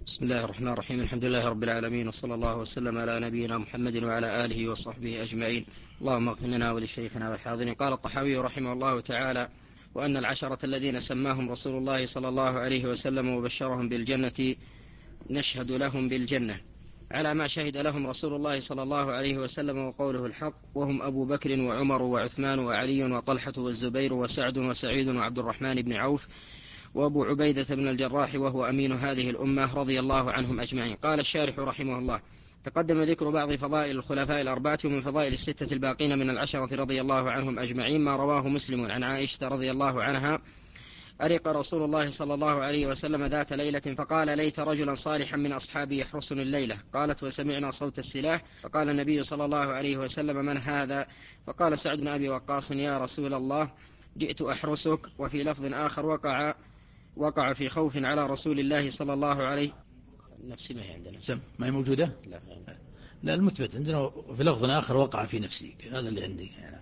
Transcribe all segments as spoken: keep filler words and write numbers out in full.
بسم الله الرحمن الرحيم. الحمد لله رب العالمين، وصلى الله وسلم على نبينا محمد وعلى آله وصحبه أجمعين. اللهم اغفر لنا ولشيخنا والحاضرين. قال الطحاوي رحمه الله تعالى: وأن العشرة الذين سماهم رسول الله صلى الله عليه وسلم وبشرهم بالجنة نشهد لهم بالجنة على ما شهد لهم رسول الله صلى الله عليه وسلم وقوله الحق، وهم أبو بكر وعمر وعثمان وعلي وطلحة والزبير وسعد وسعيد وعبد الرحمن بن عوف وأبو عبيدة بن الجراح وهو أمين هذه الأمة رضي الله عنهم أجمعين. قال الشارح رحمه الله: تقدم ذكر بعض فضائل الخلفاء الأربعة ومن فضائل الستة الباقين من العشرة رضي الله عنهم أجمعين ما رواه مسلم عن عائشة رضي الله عنها: أرق رسول الله صلى الله عليه وسلم ذات ليلة فقال: ليت رجلا صالحا من أصحابي يحرسني الليلة. قالت: وسمعنا صوت السلاح. فقال النبي صلى الله عليه وسلم: من هذا؟ فقال سعد بن أبي وقاص: يا رسول الله، جئت أحرسك. وفي لفظ آخر: وقع وقع في خوف على رسول الله صلى الله عليه نفسي ما هي عندنا سم ما هي موجودة. لا, لا المثبت عندنا في لفظ آخر: وقع في نفسي. هذا اللي عندي يعني.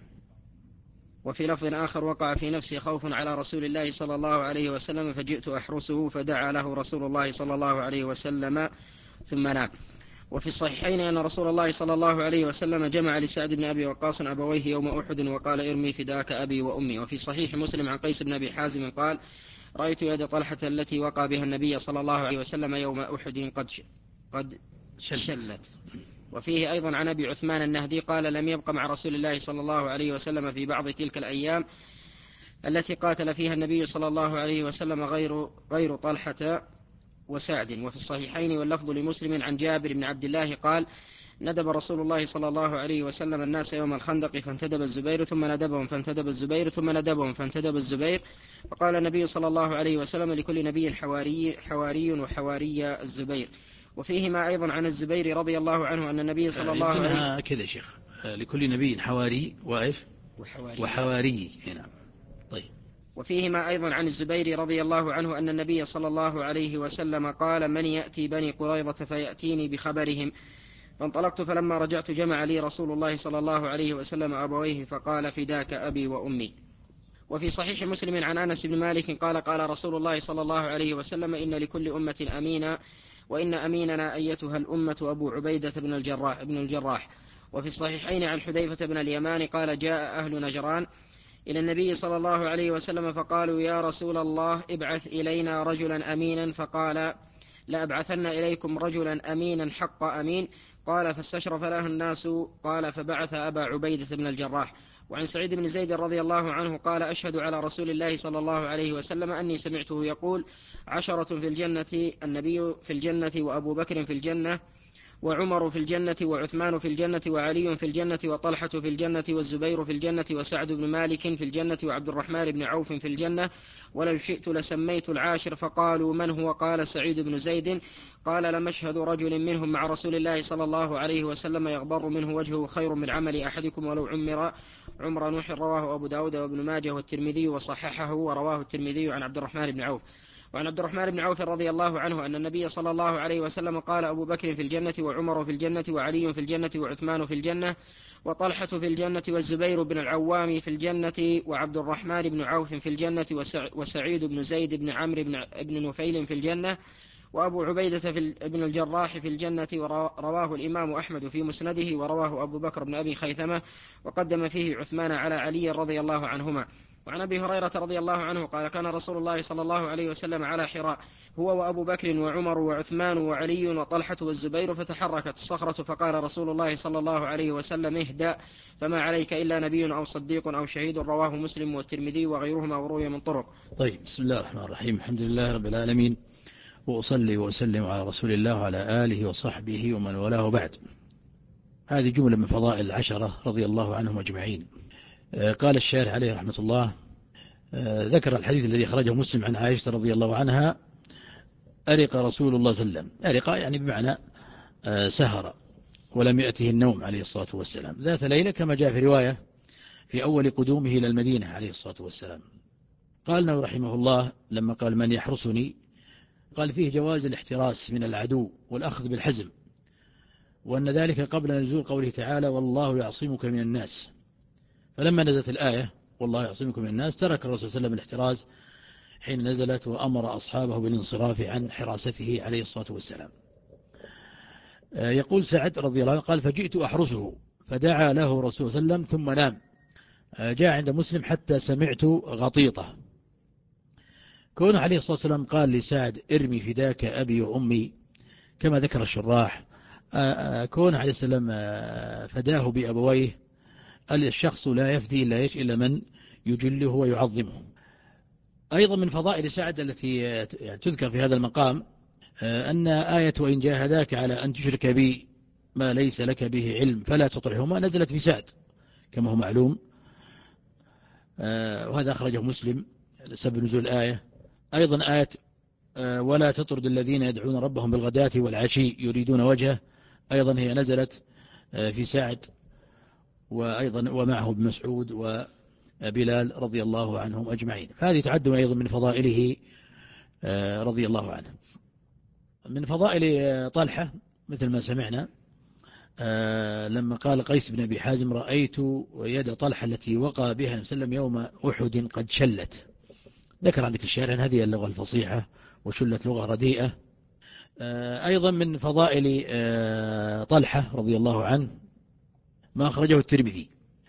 وفي لفظ آخر: وقع في نفسي خوف على رسول الله صلى الله عليه وسلم فجئت أحرسه فدعا له رسول الله صلى الله عليه وسلم ثم نام. وفي الصحيحين أن رسول الله صلى الله عليه وسلم جمع لسعد بن أبي وقاص أبويه يوم أحد وقال: ارمي فداك أبي وأمي. وفي صحيح مسلم عن قيس بن أبي حازم قال: رأيت يد طلحة التي وقع بها النبي صلى الله عليه وسلم يوم أحد قد قد شلت, شلت. وفيه أيضا عن أبي عثمان النهدي قال: لم يبق مع رسول الله صلى الله عليه وسلم في بعض تلك الأيام التي قاتل فيها النبي صلى الله عليه وسلم غير غير طلحة وسعد. وفي الصحيحين واللفظ لمسلم عن جابر بن عبد الله قال: ندب رسول الله صلى الله عليه وسلم الناس يوم الخندق فانتدب الزبير ثم ندبهم فانتدب الزبير ثم ندبهم فانتدب الزبير. فقال النبي صلى الله عليه وسلم: لكل نبي حواري, حواري وحواري الزبير. وفيهما أيضا عن الزبير رضي الله عنه أن النبي صلى الله عليه وسلم كذا يا شيخ: لكل نبي حواري وإف وحواري, وحواري. نعم. طيب. وفيهما أيضا عن الزبير رضي الله عنه أن النبي صلى الله عليه وسلم قال: من يأتي بني قريظة فيأتيني بخبرهم. فانطلقت فلما رجعت جمع لي رسول الله صلى الله عليه وسلم أبويه فقال: فداك أبي وأمي. وفي صحيح مسلم عن أنس بن مالك قال: قال رسول الله صلى الله عليه وسلم: إن لكل أمة أمينا، وإن أميننا أيتها الأمة أبو عبيدة بن الجراح, بن الجراح. وفي الصحيحين عن حذيفة بن اليمان قال: جاء أهل نجران إلى النبي صلى الله عليه وسلم فقالوا: يا رسول الله، ابعث إلينا رجلا أمينا. فقال: لأبعثن إليكم رجلا أمينا حق أمين. قال: فاستشرف له الناس. قال: فبعث أبا عبيدة بن الجراح. وعن سعيد بن زيد رضي الله عنه قال: أشهد على رسول الله صلى الله عليه وسلم أني سمعته يقول: عشرة في الجنة، النبي في الجنة، وأبو بكر في الجنة، وعمر في الجنة، وعثمان في الجنة، وعلي في الجنة، وطلحة في الجنة، والزبير في الجنة، وسعد بن مالك في الجنة، وعبد الرحمن بن عوف في الجنة. ولو شئت لسميت العاشر. فقالوا: من هو؟ قال: سعيد بن زيد. قال: لمشهد رجل منهم مع رسول الله صلى الله عليه وسلم يغبر منه وجهه خير من عمل أحدكم ولو عمر عمر نوح. رواه أبو داود وابن ماجه والترمذي وصححه. ورواه الترمذي عن عبد الرحمن بن عوف. وعن عبد الرحمن بن عوف رضي الله عنه أن النبي صلى الله عليه وسلم قال: أبو بكر في الجنة، وعمر في الجنة، وعلي في الجنة، وعثمان في الجنة، وطلحة في الجنة، والزبير بن العوام في الجنة، وعبد الرحمن بن عوف في الجنة، وسعيد بن زيد بن عمرو بن نفيل في الجنة، وأبو عبيدة بن الجراح في الجنة. ورواه الإمام أحمد في مسنده، ورواه أبو بكر بن أبي خيثمة وقدم فيه عثمان على علي رضي الله عنهما. وعن أبي هريرة رضي الله عنه قال: كان رسول الله صلى الله عليه وسلم على حراء هو وأبو بكر وعمر وعثمان وعلي وطلحة والزبير، فتحركت الصخرة فقال رسول الله صلى الله عليه وسلم: اهدأ، فما عليك إلا نبي أو صديق أو شهيد. رواه مسلم والترمذي وغيرهما وروي من طرق. طيب. بسم الله الرحمن الرحيم. الحمد لله رب العالمين، وأصلي وأسلم على رسول الله وعلى آله وصحبه ومن والاه بعد. هذه جملة من فضائل العشرة رضي الله عنهم أجمعين. قال الشارح عليه رحمة الله: ذكر الحديث الذي أخرجه مسلم عن عائشة رضي الله عنها: أرق رسول الله صلى الله عليه وسلم. أرق يعني بمعنى سهر ولم يأته النوم عليه الصلاة والسلام ذات ليلة، كما جاء في رواية في أول قدومه إلى المدينة عليه الصلاة والسلام. قال رحمه الله لما قال: من يحرسني، قال فيه جواز الاحتراس من العدو والأخذ بالحزم، وأن ذلك قبل نزول قوله تعالى: والله يعصمك من الناس. فلما نزلت الآية والله يعصمك من الناس، ترك الرسول صلى الله عليه وسلم الاحتراز حين نزلت وأمر أصحابه بالانصراف عن حراسته عليه الصلاة والسلام. يقول سعد رضي الله عنه قال فجئت أحرسه فدعا له رسول صلى الله عليه وسلم ثم نام. جاء عند مسلم حتى سمعت غطيطة. كونه عليه الصلاة والسلام قال لسعد ارمي فداك أبي وأمي كما ذكر الشراح، كونه عليه السلام فداه بأبويه، الشخص لا يفدي إلا إيش إلا من يجله ويعظمه. أيضا من فضائل سعد التي تذكر في هذا المقام أن آية وإن جاهداك على أن تشرك بي ما ليس لك به علم فلا تطعهما نزلت في سعد كما هو معلوم، وهذا أخرجه مسلم سبب نزول الآية. أيضا آية ولا تطرد الذين يدعون ربهم بالغداة والعشي يريدون وجهه، أيضا هي نزلت في سعد، وأيضا ومعه ابن مسعود وبلال رضي الله عنهم أجمعين. فهذه تعد أيضا من فضائله رضي الله عنه. من فضائل طلحة مثل ما سمعنا لما قال قيس بن أبي حازم رأيت يد طلحة التي وقع بها النبي صلى الله عليه وسلم يوم أحد قد شلت. ذكر عندك الشارع أن هذه اللغة الفصيحة وشلت لغة رديئة. أيضا من فضائل طلحة رضي الله عنه ما أخرجه الترمذي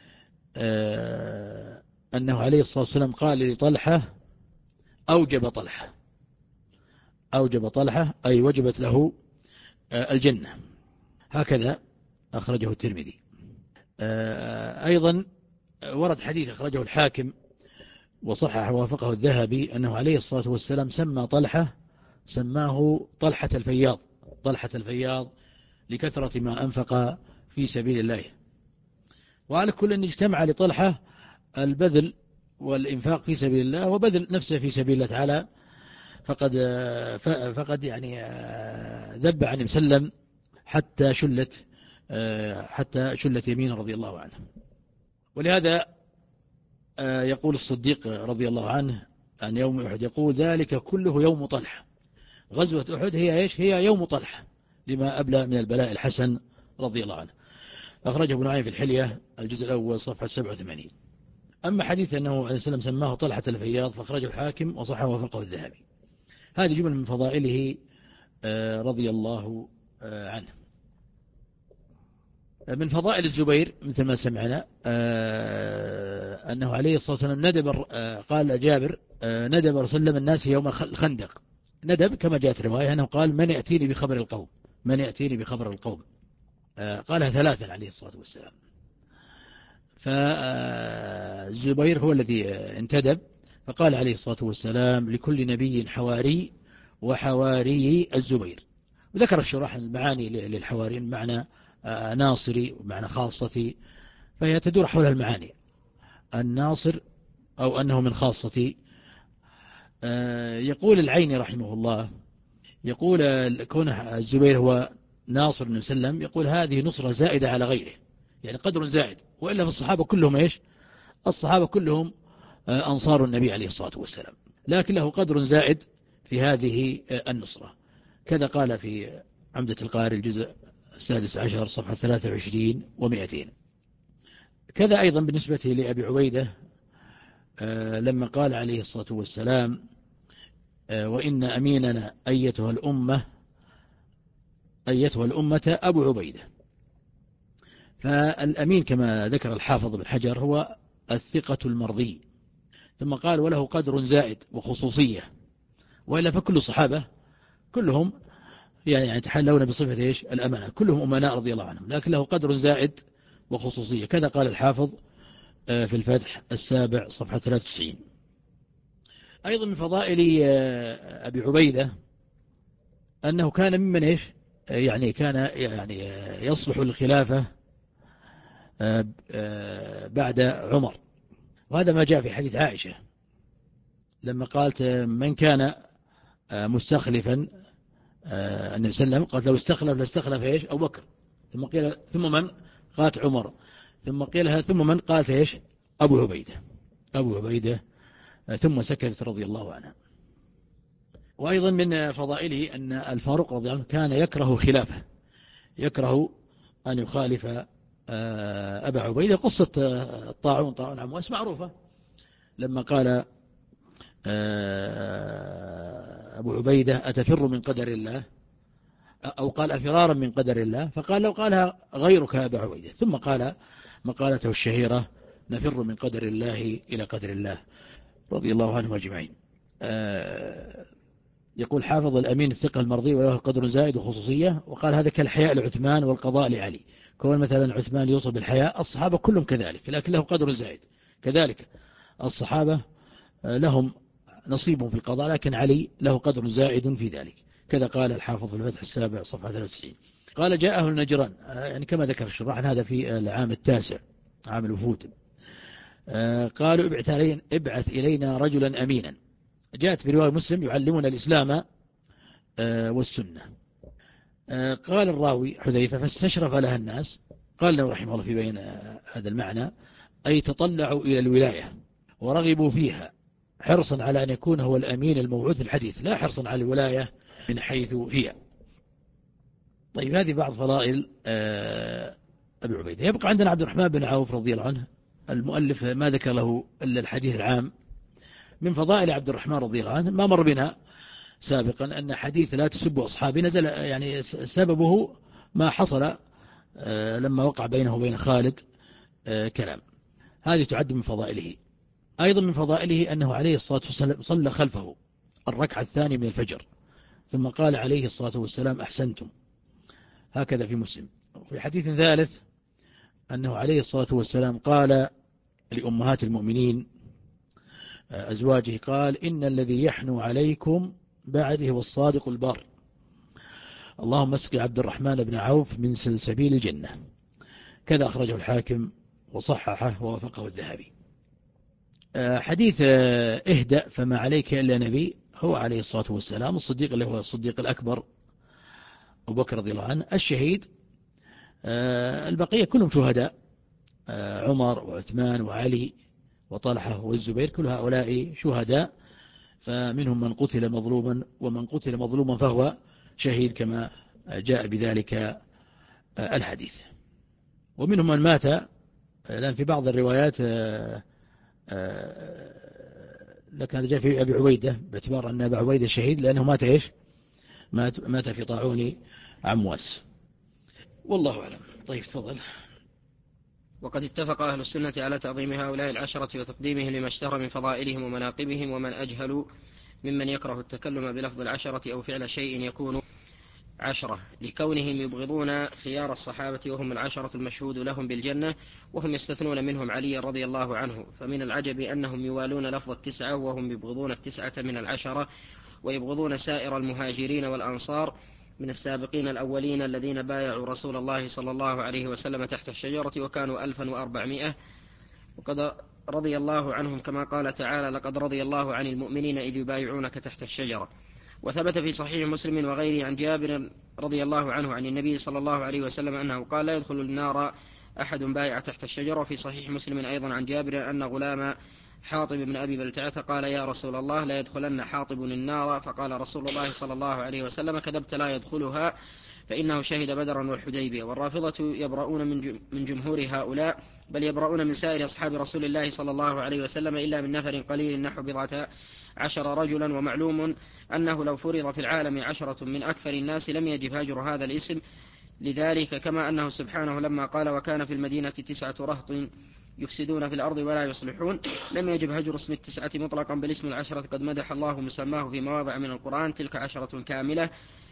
أنه عليه الصلاة والسلام قال لطلحة أوجب طلحة، أوجب طلحة أي وجبت له الجنة، هكذا أخرجه الترمذي. أيضا ورد حديث أخرجه الحاكم وصحح وافقه الذهبي أنه عليه الصلاة والسلام سمى طلحة سماه طلحة الفياض، طلحة الفياض لكثرة ما أنفق في سبيل الله. وعلى كل أن اجتمع لطلحة البذل والإنفاق في سبيل الله وبذل نفسه في سبيل الله تعالى، فقد فقد يعني ذب عن مسلم حتى شلت حتى شلت يمينه رضي الله عنه. ولهذا يقول الصديق رضي الله عنه عن يوم أحد يقول ذلك كله يوم طلحة، غزوة أحد هي إيش؟ هي يوم طلحة لما أبلى من البلاء الحسن رضي الله عنه. أخرجه ابن عين في الحلية الجزء الأول صفحة سبعة وثمانين. أما حديث أنه عليه السلام سماه طلحة الفياض فأخرجه الحاكم وصححه ووافقه الذهبي. هذه جملة من فضائله رضي الله عنه. من فضائل الزبير مثل ما سمعنا أنه عليه الصلاة والسلام ندب، قال جابر ندب رسول الله الناس يوم الخندق، ندب كما جاءت رواية أنه قال من يأتيني بخبر القوم، من يأتيني بخبر القوم، قالها ثلاثا عليه الصلاة والسلام. فالزبير هو الذي انتدب، فقال عليه الصلاة والسلام لكل نبي حواري وحواري الزبير. وذكر الشراح المعاني للحواري معنى ناصري ومعنى خاصتي، فهي تدور حول المعاني، الناصر أو أنه من خاصتي. يقول العيني رحمه الله يقول كون الزبير هو ناصر بن مسلم يقول هذه نصرة زائدة على غيره، يعني قدر زائد، وإلا في الصحابة كلهم إيش؟ الصحابة كلهم أنصار النبي عليه الصلاة والسلام، لكن له قدر زائد في هذه النصرة. كذا قال في عمدة القاري الجزء السادس عشر صفحة ثلاثة وعشرين ومئتين. كذا أيضا بالنسبة لأبي عبيدة لما قال عليه الصلاة والسلام وإن أميننا أيتها الأمة أيتها الأمة أبو عبيدة. فالأمين كما ذكر الحافظ بن حجر هو الثقة المرضي، ثم قال وله قدر زائد وخصوصية، وإلا فكل الصحابة كلهم يعني يتحلون بصفة إيش؟ الأمانة، كلهم أمناء رضي الله عنهم، لكن له قدر زائد وخصوصية. كذا قال الحافظ في الفتح السابع صفحة ثلاثة وتسعين. أيضا من فضائل أبي عبيدة أنه كان ممن إيش؟ يعني كان يعني يصلح الخلافة بعد عمر، وهذا ما جاء في حديث عائشة لما قالت من كان مستخلفا النبي صلى الله عليه وسلم قالت لو استخلف لاستخلف إيش؟ أبو بكر، ثم قيل ثم من؟ قالت عمر، ثم قيلها ثم من؟ قالت إيش؟ أبو عبيدة، أبو عبيدة، ثم سكتت رضي الله عنها. وأيضا من فضائله أن الفاروق رضي الله عنه كان يكره الخلافة، يكره أن يخالف أبا عبيدة. قصة الطاعون، طاعون عمواس معروفة، لما قال أبو عبيدة أتفر من قدر الله، أو قال أفرارا من قدر الله، فقال لو قالها غيرك يا أبا عبيدة، ثم قال مقالته الشهيرة نفر من قدر الله إلى قدر الله رضي الله عنه أجمعين. يقول حافظ الأمين الثقة المرضي وله قدر زائد وخصوصية، وقال هذا كالحياء لعثمان والقضاء لعلي. كون مثلا عثمان يوصف بالحياء، الصحابة كلهم كذلك، لكن له قدر زائد. كذلك الصحابة لهم نصيب في القضاء، لكن علي له قدر زائد في ذلك. كذا قال الحافظ في الفتح السابع صفحة ثلاثة وتسعين. قال جاء أهل نجران، يعني كما ذكر الشراح هذا في العام التاسع عام الوفود. قالوا ابعث إلينا, ابعث إلينا رجلا أمينا. جاءت في رواية مسلم يعلمنا الإسلام والسنة. قال الراوي حذيفة فاستشرف لها الناس. قال له رحمه الله في بين هذا المعنى أي تطلعوا إلى الولاية ورغبوا فيها حرصا على أن يكون هو الأمين الموعود في الحديث، لا حرصا على الولاية من حيث هي. طيب هذه بعض فضائل أبي عبيدة. يبقى عندنا عبد الرحمن بن عوف رضي الله عنه. المؤلف ما ذكر له إلا الحديث العام. من فضائل عبد الرحمن رضي الله عنه ما مر بنا سابقا أن حديث لا تسبوا أصحابي نزل، يعني سببه ما حصل لما وقع بينه وبين خالد كلام. هذه تعد من فضائله. أيضا من فضائله أنه عليه الصلاة والسلام صلى خلفه الركعة الثانية من الفجر، ثم قال عليه الصلاة والسلام أحسنتم. هكذا في مسلم. في حديث ثالث أنه عليه الصلاة والسلام قال لأمهات المؤمنين أزواجه، قال إن الذي يحنو عليكم بعده والصادق البار، اللهم اسقي عبد الرحمن بن عوف من سلسبيل الجنة. كذا أخرجه الحاكم وصححه ووافقه الذهبي. حديث اهدأ فما عليك إلا نبي هو عليه الصلاة والسلام الصديق اللي هو الصديق الأكبر أبو بكر رضي الله عنه. الشهيد البقية كلهم شهداء، عمر وعثمان وعلي وطلحة والزبير، كل هؤلاء شهداء. فمنهم من قتل مظلوما ومن قتل مظلوما فهو شهيد كما جاء بذلك الحديث. ومنهم من مات، لأن في بعض الروايات لكن هذا جاء في أبي عبيدة باعتبار أن أبي عبيدة شهيد لأنه مات إيش مات, مات في طاعون عمواس. والله أعلم. طيب تفضل. وقد اتفق أهل السنة على تعظيم هؤلاء العشرة وتقديمهم لما اشتهر من فضائلهم ومناقبهم، ومن أجهل ممن يكره التكلم بلفظ العشرة أو فعل شيء يكون عشرة، لكونهم يبغضون خيار الصحابة وهم العشرة المشهود لهم بالجنة، وهم يستثنون منهم علي رضي الله عنه. فمن العجب أنهم يوالون لفظ التسعة وهم يبغضون التسعة من العشرة، ويبغضون سائر المهاجرين والأنصار من السابقين الأولين الذين بايعوا رسول الله صلى الله عليه وسلم تحت الشجرة وكانوا ألفا وأربعمائة، وقد رضي الله عنهم كما قال تعالى لقد رضي الله عن المؤمنين إذ يبايعونك تحت الشجرة. وثبت في صحيح مسلم وغيره عن جابر رضي الله عنه عن النبي صلى الله عليه وسلم أنه قال لا يدخل النار أحد بايع تحت الشجرة. وفي صحيح مسلم أيضا عن جابر أن غلام حاطب بن أبي بلتعة قال يا رسول الله لا يدخلن حاطب النار، فقال رسول الله صلى الله عليه وسلم كذبت لا يدخلها فإنه شهد بدرا والحديبية. والرافضة يبرؤون من جمهور هؤلاء، بل يبرؤون من سائر أصحاب رسول الله صلى الله عليه وسلم إلا من نفر قليل نحو بضعة عشر رجلا. ومعلوم أنه لو فرض في العالم عشرة من أكثر الناس لم يجب هجر هذا الاسم لذلك، كما أنه سبحانه لما قال وكان في المدينة تسعة رهط يفسدون في الأرض ولا يصلحون لم يجب هجر اسم التسعة مطلقا، بل اسم العشرة قد مدح الله مسماه في مواضع من القرآن تلك عشرة كاملة.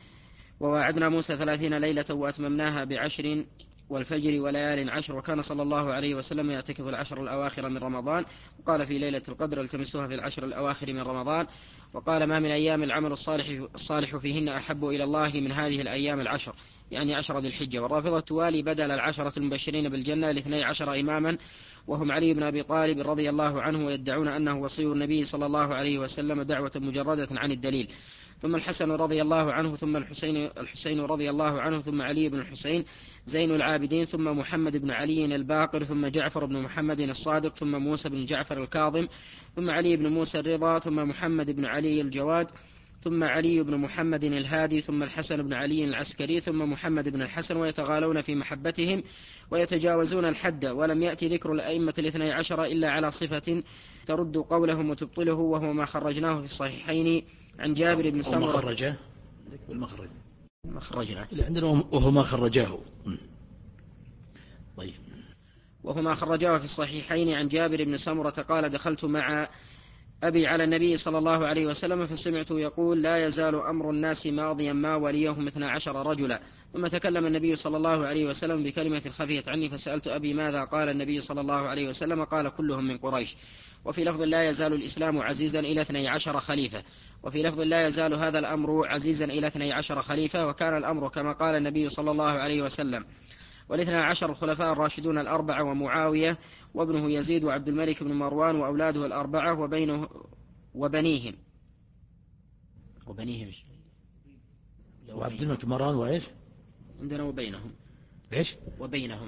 وواعدنا موسى ثلاثين ليلة وأتممناها بعشر والفجر وليال عشر، وكان صلى الله عليه وسلم يعتكف العشر الأواخر من رمضان، وقال في ليلة القدر التمسوها في العشر الأواخر من رمضان، وقال ما من أيام العمل الصالح, الصالح فيهن أحب إلى الله من هذه الأيام العشر، يعني عشر ذي الحجة. والرافضة توالي بدل العشرة المبشرين بالجنة لاثني عشر إماما، وهم علي بن أبي طالب رضي الله عنه، ويدعون أنه وصي النبي صلى الله عليه وسلم دعوة مجردة عن الدليل، ثم الحسن رضي الله عنه، ثم الحسين, الحسين رضي الله عنه، ثم علي بن الحسين زين العابدين، ثم محمد بن علي الباقر، ثم جعفر بن محمد الصادق، ثم موسى بن جعفر الكاظم، ثم علي بن موسى الرضا، ثم محمد بن علي الجواد، ثم علي بن محمد الهادي، ثم الحسن بن علي العسكري، ثم محمد بن الحسن، ويتغالون في محبتهم ويتجاوزون الحد. ولم يأتي ذكر الأئمة الاثني عشر إلا على صفة ترد قولهم وتبطله، وهو ما خرجناه في الصحيحين عن جابر بن سمرة. أو مخرجه بالمخرج مخرجنا اللي عندنا وهو ما خرجاه. طيب. وهو ما خرجاه في الصحيحين عن جابر بن سمرة قال: دخلت مع أبي على النبي صلى الله عليه وسلم فسمعته يقول: لا يزال أمر الناس ماضيا ما وليهم اثنا عشر رجلا. ثم تكلم النبي صلى الله عليه وسلم بكلمة خفيت عني، فسألت أبي: ماذا قال النبي صلى الله عليه وسلم؟ قال: كلهم من قريش. وفي لفظ: لا يزال الإسلام عزيزا إلى اثني عشر خليفة. وفي لفظ: لا يزال هذا الأمر عزيزا إلى اثني عشر خليفة. وكان الأمر كما قال النبي صلى الله عليه وسلم. والاثنى عشر الخلفاء الراشدون الأربعة، ومعاوية وابنه يزيد وعبد الملك بن مروان وأولاده الأربعة وبينه وبنيهم وبنيهم وعبد الملك مروان وإيش عندنا وبينهم إيش وبينهم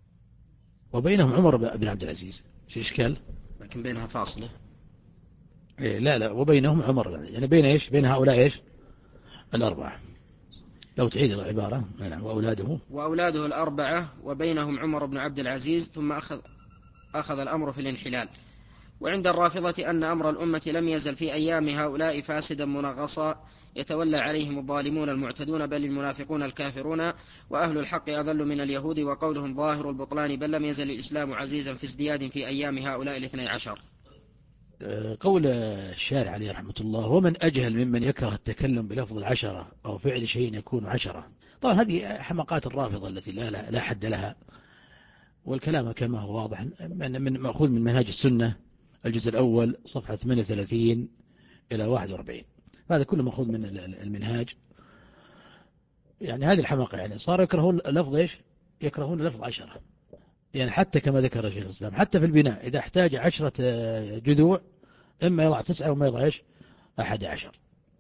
وبينهم عمر بن عبد العزيز. في إشكال، لكن بينها فاصلة. إيه لا لا وبينهم عمر، يعني بين إيش بين هؤلاء إيش الأربعة. لو تعيد العبارة. نعم. وأولاده وأولاده الأربعة وبينهم عمر بن عبد العزيز. ثم أخذ أخذ الأمر في الانحلال. وعند الرافضة أن أمر الأمة لم يزل في أيام هؤلاء فاسدا منغصا يتولى عليهم الظالمون المعتدون، بل المنافقون الكافرون، وأهل الحق أذل من اليهود، وقولهم ظاهر البطلان، بل لم يزل الإسلام عزيزا في ازدياد في أيام هؤلاء الاثني عشر. قول الشارع عليه رحمة الله: ومن أجهل ممن يكره التكلم بلفظ العشرة أو فعل شيء يكون عشرة. طبعا هذه حماقات الرافضة التي لا, لا, لا حد لها، والكلام كما هو واضح من مأخوذ من منهاج السنة الجزء الأول صفحة ثمانية وثلاثين إلى واحد وأربعين. هذا كله مأخوذ من المنهاج. يعني هذه الحماقة، يعني صار يكرهون لفظ إيش يكرهون لفظ عشرة. يعني حتى كما ذكر شيخ الإسلام، حتى في البناء إذا احتاج عشرة جذوع إما يضع تسعة وما يضع إيش أحد عشر.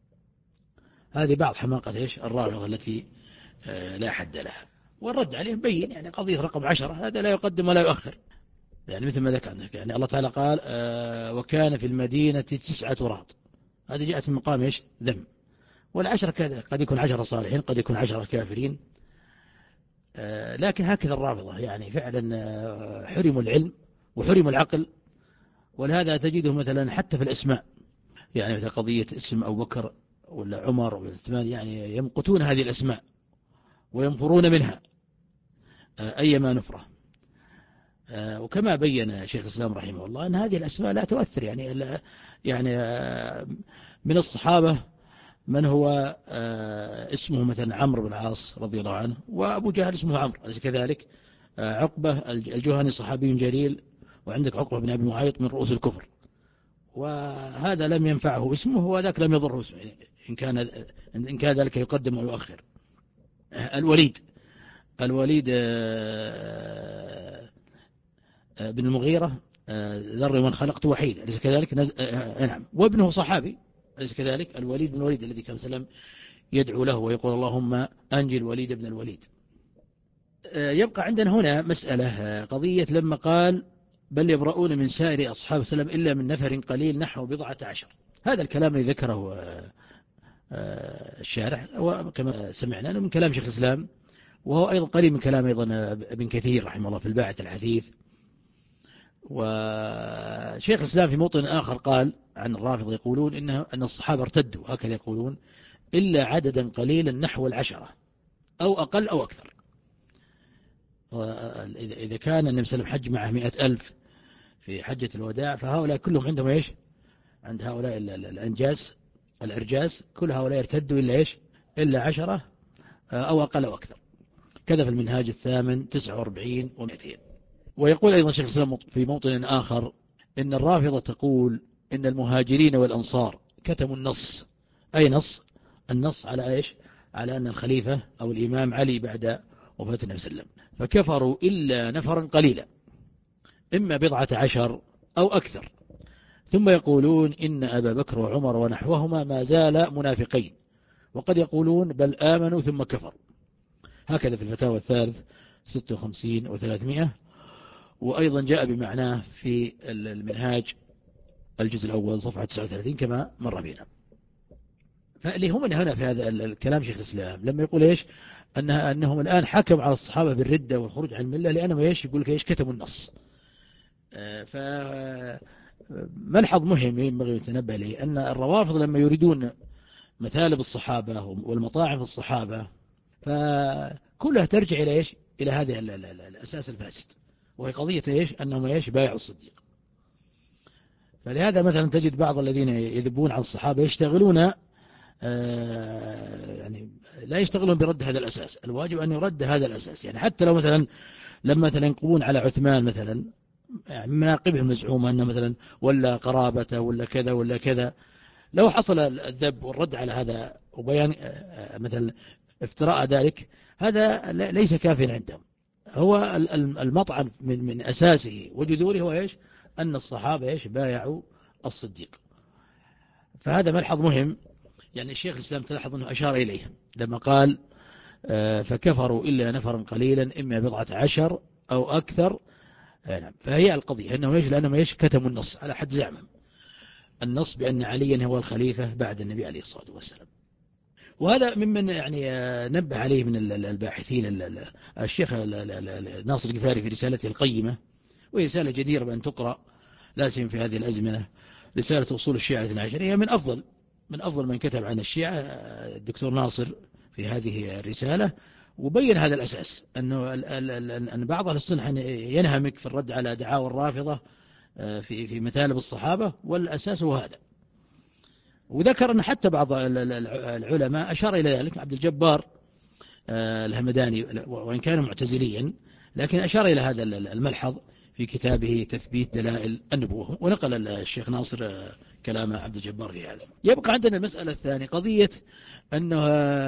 هذه بعض حماقة إيش الرافضة التي لا حد لها. والرد عليهم بين، يعني قضية رقم عشرة هذا لا يقدم ولا يؤخر، يعني مثل ما ذكرنا. يعني الله تعالى قال: آه وكان في المدينة تسعة رهط. هذه جاءت من مقام إيش ذم. والعشرة كذلك، قد يكون عشرة صالحين، قد يكون عشرة كافرين. آه لكن هكذا الرافضة، يعني فعلا آه حرموا العلم وحرموا العقل. ولهذا تجده مثلا حتى في الأسماء، يعني مثل قضية اسم أبو بكر ولا عمر ولا عثمان، يعني يمقتون هذه الأسماء وينفرون منها أيما نفرة. وكما بين شيخ الإسلام رحمه الله أن هذه الأسماء لا تؤثر، يعني يعني من الصحابة من هو اسمه مثلا عمرو بن العاص رضي الله عنه، وأبو جهل اسمه عمرو، أليس كذلك؟ عقبة الجهني صحابي جليل، وعندك عقبة بن أبي معيط من رؤوس الكفر، وهذا لم ينفعه اسمه وذاك لم يضره اسمه، إن كان إن كان ذلك يقدم ويؤخر. الوليد الوليد بن المغيرة ذر من خلقت وحيد، أليس كذلك؟ نز... نعم. وابنه صحابي، أليس كذلك؟ الوليد بن الوليد الذي كان سلم يدعو له ويقول: اللهم أنجي الوليد بن الوليد. يبقى عندنا هنا مسألة، قضية لما قال: بل يبرؤون من سائر أصحاب سلم إلا من نفر قليل نحو بضعة عشر. هذا الكلام الذي ذكره الشارح وكما سمعنا من كلام شيخ الإسلام، وهو أيضا قريب من كلام أيضا ابن كثير رحمه الله في الباعث الحثيث. وشيخ الإسلام في موطن آخر قال عن الرافض يقولون إنه أن الصحابة ارتدوا، هكذا يقولون، إلا عددا قليلا نحو العشرة أو أقل أو أكثر. إذا كان النبي صلى الله عليه وسلم حج معه مئة ألف في حجة الوداع، فهؤلاء كلهم عندهم إيش عند هؤلاء الأنجاس الأرجاس، كل هؤلاء ارتدوا إلا إيش إلا عشرة أو أقل أو أكثر. كذا في المنهاج الثامن تسعة وأربعين ومئتين. ويقول أيضا شيخ الإسلام في موطن آخر إن الرافضة تقول إن المهاجرين والأنصار كتموا النص. أي نص؟ النص على إيش على أن الخليفة أو الإمام علي بعد وفاة النبي صلى الله عليه وسلم، فكفروا إلا نفرا قليلا إما بضعة عشر أو أكثر. ثم يقولون إن أبا بكر وعمر ونحوهما ما زال منافقين، وقد يقولون بل آمنوا ثم كفروا. هكذا في الفتاوى الثالث ستة وخمسين وثلاثمائة. وأيضا جاء بمعناه في المنهاج الجزء الأول صفحة تسعة وثلاثين كما مر بنا. فاللي هم هنا في هذا الكلام شيخ الإسلام لما يقول إيش أنها أنهم الآن حكم على الصحابة بالردة والخروج عن الملة لأنهم إيش يقول لك إيش كتموا النص. فملحظ مهم ينبغي يتنبه له أن الروافض لما يريدون مثالب الصحابة والمطاعم في الصحابة فكلها ترجع إلى إيش إلى هذا الأساس الفاسد، وهي قضية إيش أنهم إيش بايعوا الصديق. فلهذا مثلا تجد بعض الذين يذبون عن الصحابة يشتغلون يعني لا يشتغلون برد هذا الأساس. الواجب أن يرد هذا الأساس. يعني حتى لو مثلا لما مثلا ينقبون على عثمان مثلا يعني مناقبه المزعومة أنه مثلا ولا قرابته ولا كذا ولا كذا، لو حصل الذب والرد على هذا وبيان مثلا افتراء ذلك، هذا ليس كافيا عندهم. هو المطعن من من أساسه وجذوره هو إيش أن الصحابة إيش بايعوا الصديق. فهذا ملحظ مهم. يعني الشيخ الإسلام تلاحظ أنه أشار إليه لما قال فكفروا إلا نفرا قليلا إما بضعة عشر أو أكثر. فهي القضية أنه إيش لأنهم إيش كتموا النص على حد زعمهم، النص بأن عليا هو الخليفة بعد النبي عليه الصلاة والسلام. وهذا ممن يعني نبه عليه من الباحثين الشيخ ناصر القفاري في رسالته القيمة، وهي رسالة جديرة بأن تقرأ لا سيما في هذه الأزمنة، رسالة أصول الشيعة الاثنى عشر. هي من أفضل من أفضل من كتب عن الشيعة الدكتور ناصر في هذه الرسالة، وبين هذا الأساس أنه أن بعض أهل السنة ينهمك في الرد على دعاوى الرافضة في في مثالب الصحابة، والأساس هو هذا. وذكر أن حتى بعض العلماء أشار إلى ذلك، عبد الجبار الهمداني وإن كان معتزليا لكن أشار إلى هذا الملحظ في كتابه تثبيت دلائل النبوة، ونقل الشيخ ناصر كلام عبد الجبار في هذا. يبقى عندنا المسألة الثانية قضية أنه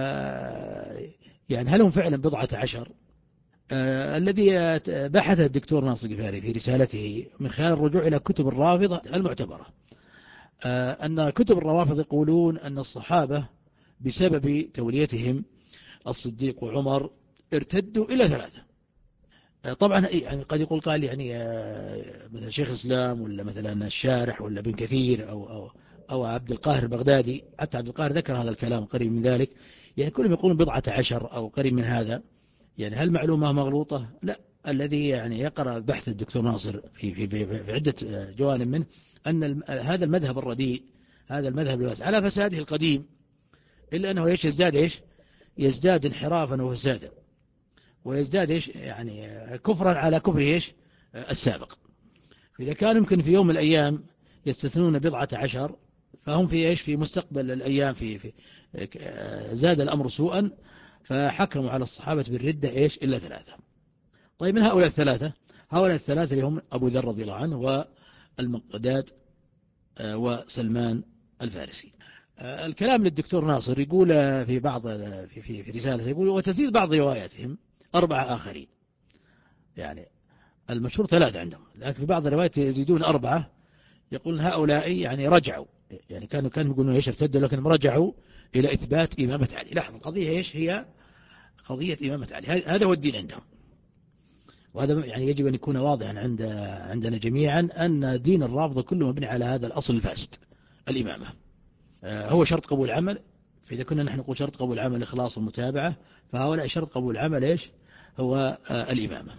يعني هل هم فعلا بضعة عشر؟ آه الذي بحث الدكتور ناصر القفاري في رسالته من خلال الرجوع إلى كتب الرافضة المعتبرة، آه أن كتب الروافض يقولون أن الصحابة بسبب توليتهم الصديق وعمر ارتدوا إلى ثلاثة. آه طبعا يعني قد يقول قال يعني آه مثلا شيخ الإسلام ولا مثلا الشارح ولا ابن كثير أو, أو, أو عبد القاهر البغدادي، حتى عبد القاهر ذكر هذا الكلام قريب من ذلك، يعني كلهم يقولون بضعة عشر أو قريب من هذا. يعني هل معلومة مغلوطة؟ لا. الذي يعني يقرأ بحث الدكتور ناصر في في في, في عدة جوانب منه أن هذا المذهب الرديء، هذا المذهب الواسع على فساده القديم، إلا أنه ايش يزداد ايش يزداد انحرافا وفسادا، ويزداد ايش يعني كفرا على كفر ايش السابق. إذا كان يمكن في يوم من الأيام يستثنون بضعة عشر، فهم في ايش في مستقبل الأيام في, في زاد الأمر سوءا، فحكموا على الصحابة بالردة إيش إلا ثلاثة. طيب من هؤلاء الثلاثة؟ هؤلاء الثلاثة اللي هم أبو ذر رضي الله عنه والمقداد وسلمان الفارسي. الكلام للدكتور ناصر يقول في بعض في في, في رسالة يقول وتزيد بعض رواياتهم أربعة آخرين. يعني المشهور ثلاثة عندهم، لكن في بعض الروايات يزيدون أربعة، يقول هؤلاء يعني رجعوا، يعني كانوا كانوا يقولون ايش ارتدوا، لكن رجعوا إلى إثبات إمامة علي. لاحظ القضية ايش هي؟ قضية إمامة علي. هذا هو الدين عندهم، وهذا يعني يجب أن يكون واضحا عند عندنا جميعا أن دين الرافضة كله مبني على هذا الأصل الفاسد، الإمامة. هو شرط قبول العمل. فإذا كنا نحن نقول شرط قبول العمل الإخلاص والمتابعة، فهؤلاء شرط قبول العمل ايش هو؟ الإمامة.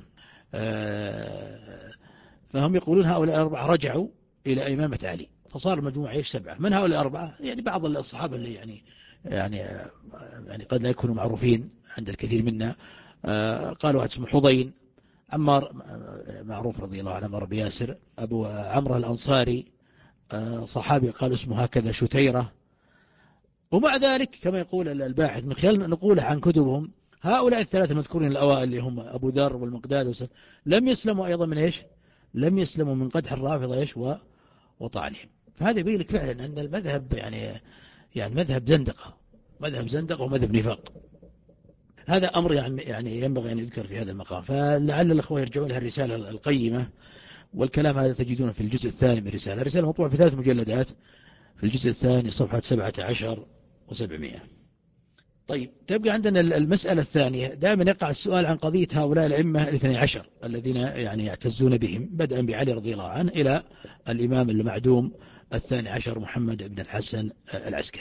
فهم يقولون هؤلاء الأربعة رجعوا إلى إمامة علي، فصار المجموعة ايش سبعة. من هؤلاء الأربعة؟ يعني بعض الصحابة اللي يعني يعني يعني قد لا يكونوا معروفين عند الكثير منا. قالوا واحد اسمه حضين، عمار معروف رضي الله عنه، عمار بن ياسر. أبو عمرو الأنصاري صحابي قال اسمه هكذا شتيرة. ومع ذلك كما يقول الباحث من خلال نقوله عن كتبهم، هؤلاء الثلاثة المذكورين الأوائل اللي هم أبو ذر والمقداد لم يسلموا أيضا من إيش؟ لم يسلموا من قدح الرافضة إيش وطعنهم. فهذا يبين لك فعلا أن المذهب يعني يعني مذهب زندقة، مذهب زندقة ومذهب نفاق. هذا أمر يعني يعني ينبغي أن يذكر في هذا المقام. فلعل الأخوة يرجعون لها الرسالة القيمة، والكلام هذا تجدونه في الجزء الثاني من الرسالة. الرسالة مطبوعة في ثلاث مجلدات، في الجزء الثاني صفحة سبعة عشر وسبعمائة. طيب تبقى عندنا المسألة الثانية. دائما يقع السؤال عن قضية هؤلاء الأئمة الاثني عشر الذين يعني يعتزون بهم، بدءا بعلي رضي الله عنه إلى الإمام المعدوم الثاني عشر محمد بن الحسن العسكري.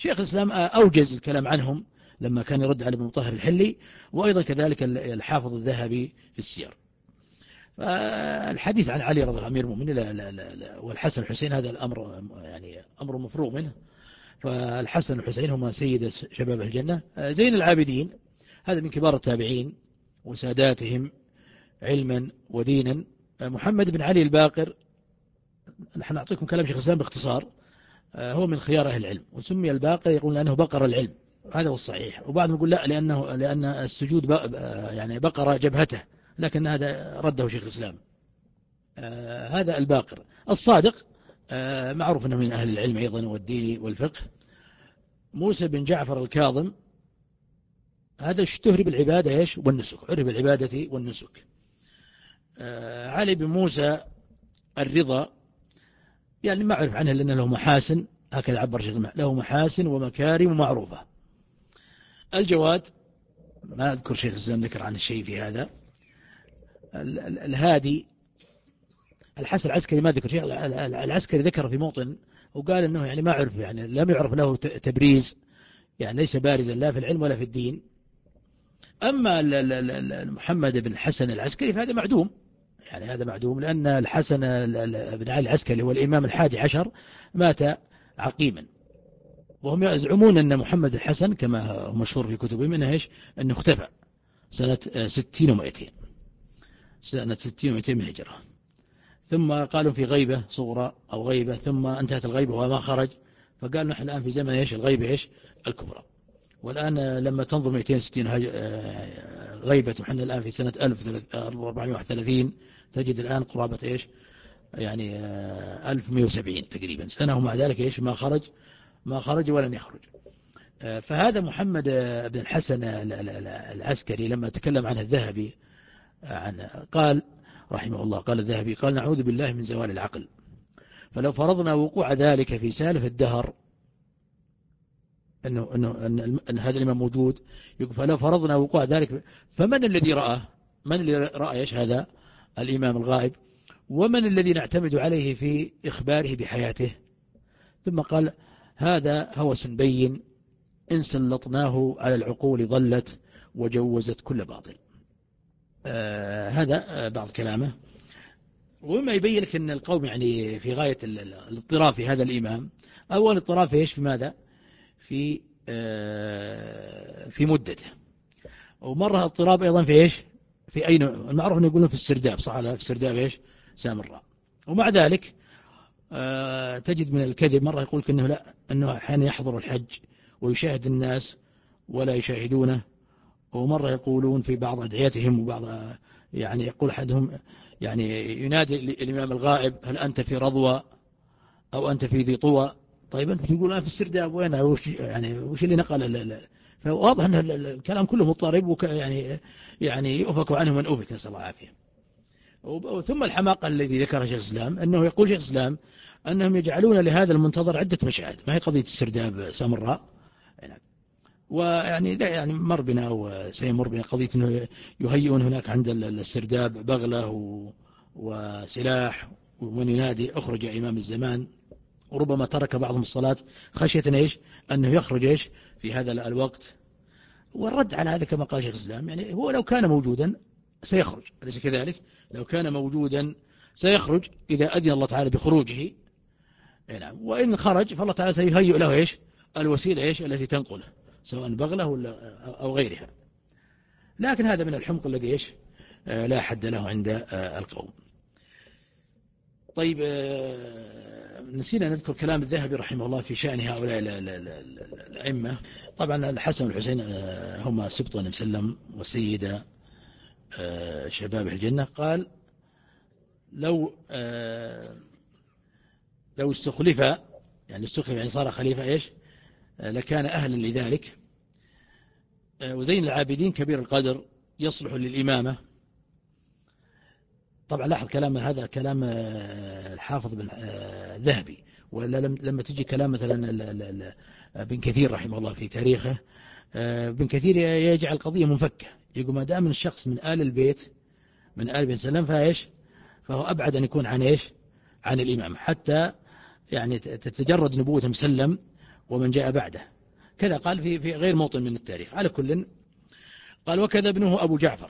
شيخ الإسلام أوجز الكلام عنهم لما كان يرد على ابن مطهر الحلي، وأيضا كذلك الحافظ الذهبي في السير. فالحديث عن علي رضي الله عنه أمير المؤمنين لا لا لا لا والحسن الحسين هذا الأمر يعني أمر مفروغ منه. فالحسن والحسين هما سيد شباب الجنة. زين العابدين هذا من كبار التابعين وساداتهم علما ودينا. محمد بن علي الباقر، نحن نعطيكم كلام شيخ الإسلام باختصار، هو من خيار أهل العلم، وسمي الباقر يقول أنه بقر العلم، هذا هو الصحيح. وبعضهم يقول لا، لأنه لأن السجود يعني بقر جبهته، لكن هذا رده شيخ الإسلام. آه هذا الباقر الصادق، آه معروف أنه من أهل العلم أيضا والدين والفقه. موسى بن جعفر الكاظم هذا اشتهر بالعبادة إيش والنسك، عرف بالعبادة والنسك. آه علي بن موسى الرضا يعني ما أعرف عنه، لأن له محاسن، هكذا عبر شيخ، له محاسن ومكارم معروفة. الجواد ما أذكر شيخ الإسلام ذكر عنه شيء في هذا. الهادي الحسن العسكري ما ذكر شيء، العسكري ذكر في موطن وقال أنه يعني ما عرف، يعني لم يعرف له تبريز، يعني ليس بارزا لا في العلم ولا في الدين. أما محمد بن الحسن العسكري فهذا معدوم، يعني هذا معدوم، لأن الحسن بن علي العسكري هو الإمام الحادي عشر مات عقيما، وهم يزعمون أن محمد الحسن كما هو مشهور في كتبهم أنه إيش أنه اختفى سنة ستين ومائتين، سنة ستين ومائتين من الهجرة، ثم قالوا في غيبة صغرى أو غيبة ثم انتهت الغيبة وما خرج، فقال نحن الآن في زمن إيش الغيبة إيش الكبرى. والآن لما تنظر مائتين وستين غيبة ونحن الآن في سنة ألف وأربعمائة وواحد وثلاثين، تجد الآن قرابة إيش يعني ألف ومائة وسبعين تقريبا سنة، ومع ذلك إيش ما خرج ما خرج ولن يخرج. فهذا محمد بن الحسن العسكري لما تكلم عنه الذهبي عن قال رحمه الله، قال الذهبي قال نعوذ بالله من زوال العقل، فلو فرضنا وقوع ذلك في سالف الدهر أنه, أنه أن, أن هذا الإمام موجود، يقول فلو فرضنا وقوع ذلك فمن الذي رآه؟ من الذي رأى إيش هذا الإمام الغائب؟ ومن الذي نعتمد عليه في إخباره بحياته؟ ثم قال هذا هوس بين إن سلطناه على العقول ضلت وجوزت كل باطل. آه هذا بعض كلامه. وما يبين لك أن القوم يعني في غاية الاضطراب في هذا الإمام. أول اضطراب في إيش في ماذا في آه في مدته، ومرة اضطراب أيضا في إيش في أين المعروف أن يقولون في السرداب، صح في السرداب إيش سامراء. ومع ذلك آه تجد من الكذب مرة يقول أنه لا، أنه أحيانا يحضر الحج ويشاهد الناس ولا يشاهدونه. ومرة يقولون في بعض أدعيتهم وبعض يعني يقول أحدهم يعني ينادي الإمام الغائب هل أنت في رضوى أو أنت في ذي طوى؟ طيب أنت تقول أنا في السرداب وين وش يعني وش اللي نقل؟ فواضح أن الكلام كله مضطرب وك يعني يعني يؤفك عنه من أوفك، نسأل الله العافية. ثم الحماقة الذي ذكرها شيخ الإسلام أنه يقول شيخ الإسلام أنهم يجعلون لهذا المنتظر عدة مشاهد، ما هي قضية السرداب سامراء ويعني يعني مر بنا وسيمر بنا قضية أنه يهيئون هناك عند السرداب بغلة وسلاح ومن ينادي أخرج يا إمام الزمان، وربما ترك بعضهم الصلاة خشية إيش أنه يخرج إيش في هذا الوقت. والرد على هذا كما قال شيخ الإسلام يعني هو لو كان موجودا سيخرج، أليس كذلك؟ لو كان موجودا سيخرج إذا أذن الله تعالى بخروجه، نعم. وإن خرج فالله تعالى سيهيئ له إيش الوسيلة إيش التي تنقله سواء بغله ولا أو غيرها. لكن هذا من الحمق الذي إيش لا حد له عند القوم. طيب نسينا نذكر كلام الذهبي رحمه الله في شأن هؤلاء الأئمة. طبعا الحسن والحسين هما سبط مسلم وسيد شباب الجنة. قال لو لو استخلف يعني استخلف يعني صار خليفة إيش لكان أهلا لذلك. وزين العابدين كبير القدر يصلح للإمامة. طبعا لاحظ كلام هذا كلام الحافظ بن الذهبي، ولا لما تجي كلام مثلا ابن كثير رحمه الله في تاريخه، ابن كثير يجعل القضية منفكة، يقول ما دام الشخص من آل البيت من آل بن سلم فايش فهو أبعد أن يكون عن إيش عن الإمام، حتى يعني تتجرد نبوة مسلم ومن جاء بعده. كذا قال في في غير موطن من التاريخ. على كل قال وكذا ابنه أبو جعفر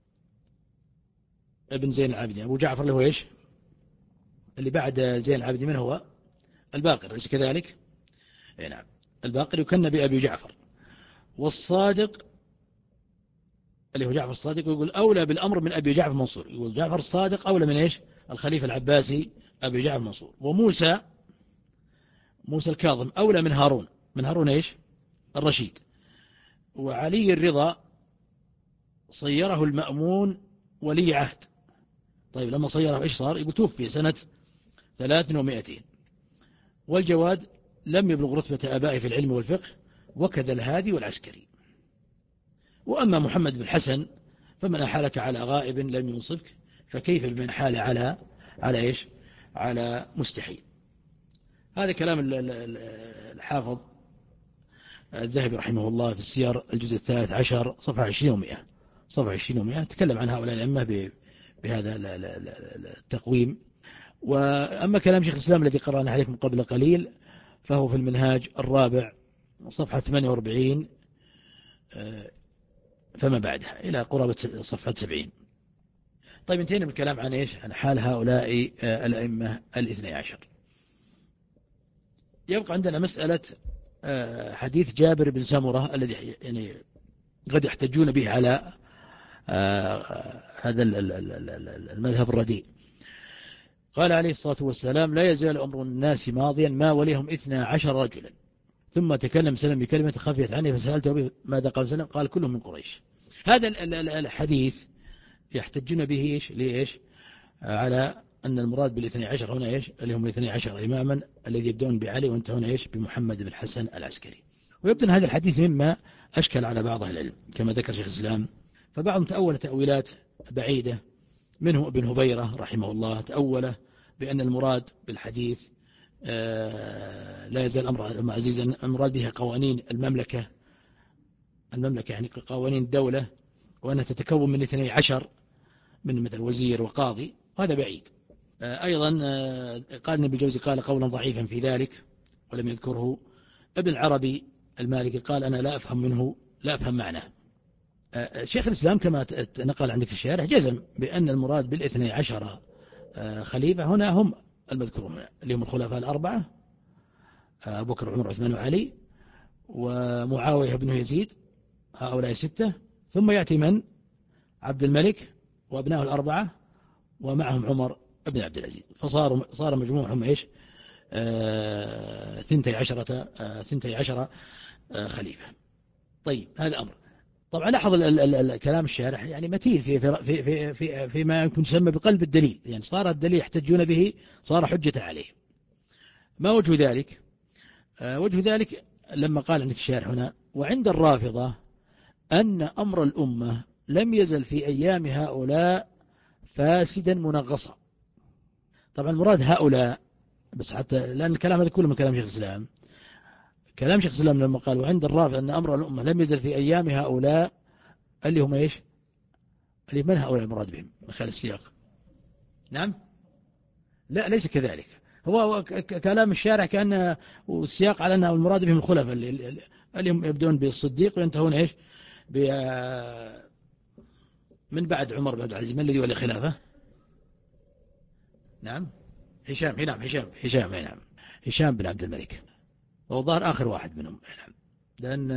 ابن زين العابدين. أبو جعفر اللي هو إيش اللي بعد زين العابدين من هو الباقر، ليس كذلك؟ نعم الباقر يكن بأبي جعفر. والصادق اللي هو جعفر الصادق يقول أولى بالأمر من أبي جعفر منصور، يقول جعفر الصادق أولى من إيش الخليفة العباسي أبي جعفر منصور. وموسى موسى الكاظم أولى من هارون، من هارون إيش الرشيد. وعلي الرضا صيره المأمون ولي عهد. طيب لما صيره إيش صار؟ يقول توفي سنة ثلاث ومائتين. والجواد لم يبلغ رتبة آبائه في العلم والفقه، وكذا الهادي والعسكري. وأما محمد بن الحسن فمن أحالك على غائب لم ينصفك، فكيف بمن حال على على إيش على مستحيل. هذا كلام الحافظ الذهبي رحمه الله في السير الجزء الثالث عشر صفحة عشرين ومئة صفحة عشرين ومئة تكلم عن هؤلاء الأئمة بهذا التقويم. وأما كلام شيخ الإسلام الذي قرأنا عليكم قبل قليل فهو في المنهاج الرابع صفحة ثمانية وأربعين فما بعدها إلى قرابة صفحة سبعين. طيب انتهينا من الكلام عن إيش عن حال هؤلاء الأئمة الاثني عشر. يبقى عندنا مسألة حديث جابر بن سمرة الذي يعني قد يحتجون به على هذا المذهب الرديء. قال عليه الصلاة والسلام لا يزال أمر الناس ماضيا ما وليهم اثنا عشر رجلا. ثم تكلم سلم بكلمة خفيت عني فسألته ماذا قال سلم؟ قال كلهم من قريش. هذا الحديث يحتجون به إيش ليش على أن المراد بالاثني عشر هنا إيش اللي هم الاثني عشر إماما الذي يبدون بعلي وانتهون إيش بمحمد بن حسن العسكري. ويبدو أن هذا الحديث مما أشكل على بعض أهل العلم كما ذكر شيخ الإسلام. فبعضهم تأول تأويلات بعيدة، منه ابن هبيرة رحمه الله تأول بأن المراد بالحديث لا يزال الأمر عزيزا المراد بها قوانين المملكة المملكة يعني قوانين الدولة، وأنها تتكون من اثني عشر من مثل وزير وقاضي، وهذا بعيد. أيضا قال ابن الجوزي قال قولا ضعيفا في ذلك ولم يذكره. ابن العربي المالكي قال أنا لا أفهم منه لا أفهم معناه. شيخ الإسلام كما نقل عندك في الشارح جزم بأن المراد بالاثني عشر خليفة هنا هم المذكورون هنا اللي هم الخلفاء الأربعة أبو بكر وعمر وعثمان وعلي ومعاوية بن يزيد، هؤلاء ستة. ثم يأتي من عبد الملك وابنائه الأربعة ومعهم عمر بن عبد العزيز، فصار صار مجموعهم إيش ثنتي عشرة ثنتي عشرة خليفة. طيب هذا أمر. طبعا لاحظ الكلام الشارح يعني متين في في في في فيما يمكن يسمى بقلب الدليل، يعني صار الدليل يحتجون به صار حجة عليه. ما وجه ذلك؟ وجه ذلك لما قال عندك الشارح هنا وعند الرافضة أن أمر الأمة لم يزل في أيام هؤلاء فاسدا منغصا. طبعا المراد هؤلاء بس حتى لأن الكلام هذا كله من كلام شيخ الإسلام. كلام شيخ الإسلام لما قال وعند الرافضة أن أمر الأمة لم يزل في أيام هؤلاء اللي هم إيش اللي من هؤلاء المراد بهم من خلال السياق؟ نعم لا ليس كذلك. هو كلام الشارع كأن والسياق على أنه المراد بهم الخلفاء اللي, اللي هم يبدون بالصديق وينتهون إيش من بعد عمر بن عبد العزيز. من الذي ولي خلافه؟ نعم هشام نعم هشام هشام نعم هشام بن عبد الملك، وهو ظهر آخر واحد منهم. نعم لأن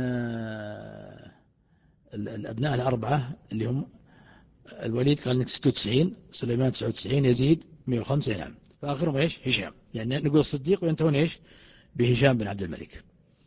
الأبناء الأربعة اللي هم الوليد قال لك ستة وتسعين، سليمان تسعة وتسعين، يزيد مئة وخمسة. نعم فآخرهم إيش هشام، يعني نقول الصديق وينتهون إيش بهشام بن عبد الملك.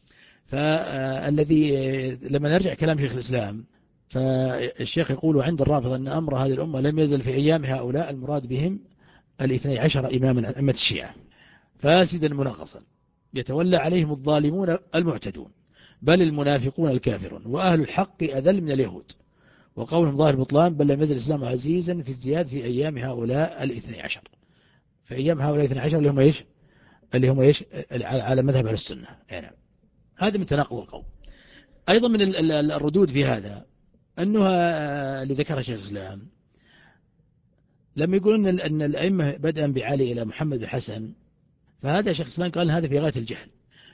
فالذي لما نرجع كلام شيخ الإسلام فالشيخ يقول عند الرافضة أن أمر هذه الأمة لم يزل في أيام هؤلاء المراد بهم الاثني عشر إماما عن أمة الشيعة فاسدا منغصا يتولى عليهم الظالمون المعتدون بل المنافقون الكافرون وأهل الحق أذل من اليهود، وقولهم ظاهر بطلان بل لم يزل الإسلام عزيزا في ازدياد في أيام هؤلاء الاثني عشر. في أيام هؤلاء الاثني عشر اللي هم إيش اللي هم إيش على مذهب أهل السنة. يعني هذا من تناقض القول. أيضا من الردود في هذا أنه اللي ذكره شيخ الإسلام لما يقولون أن الأئمة بدءا بعلي إلى محمد بن حسن، فهذا شيخ الإسلام قال هذا في غاية الجهل.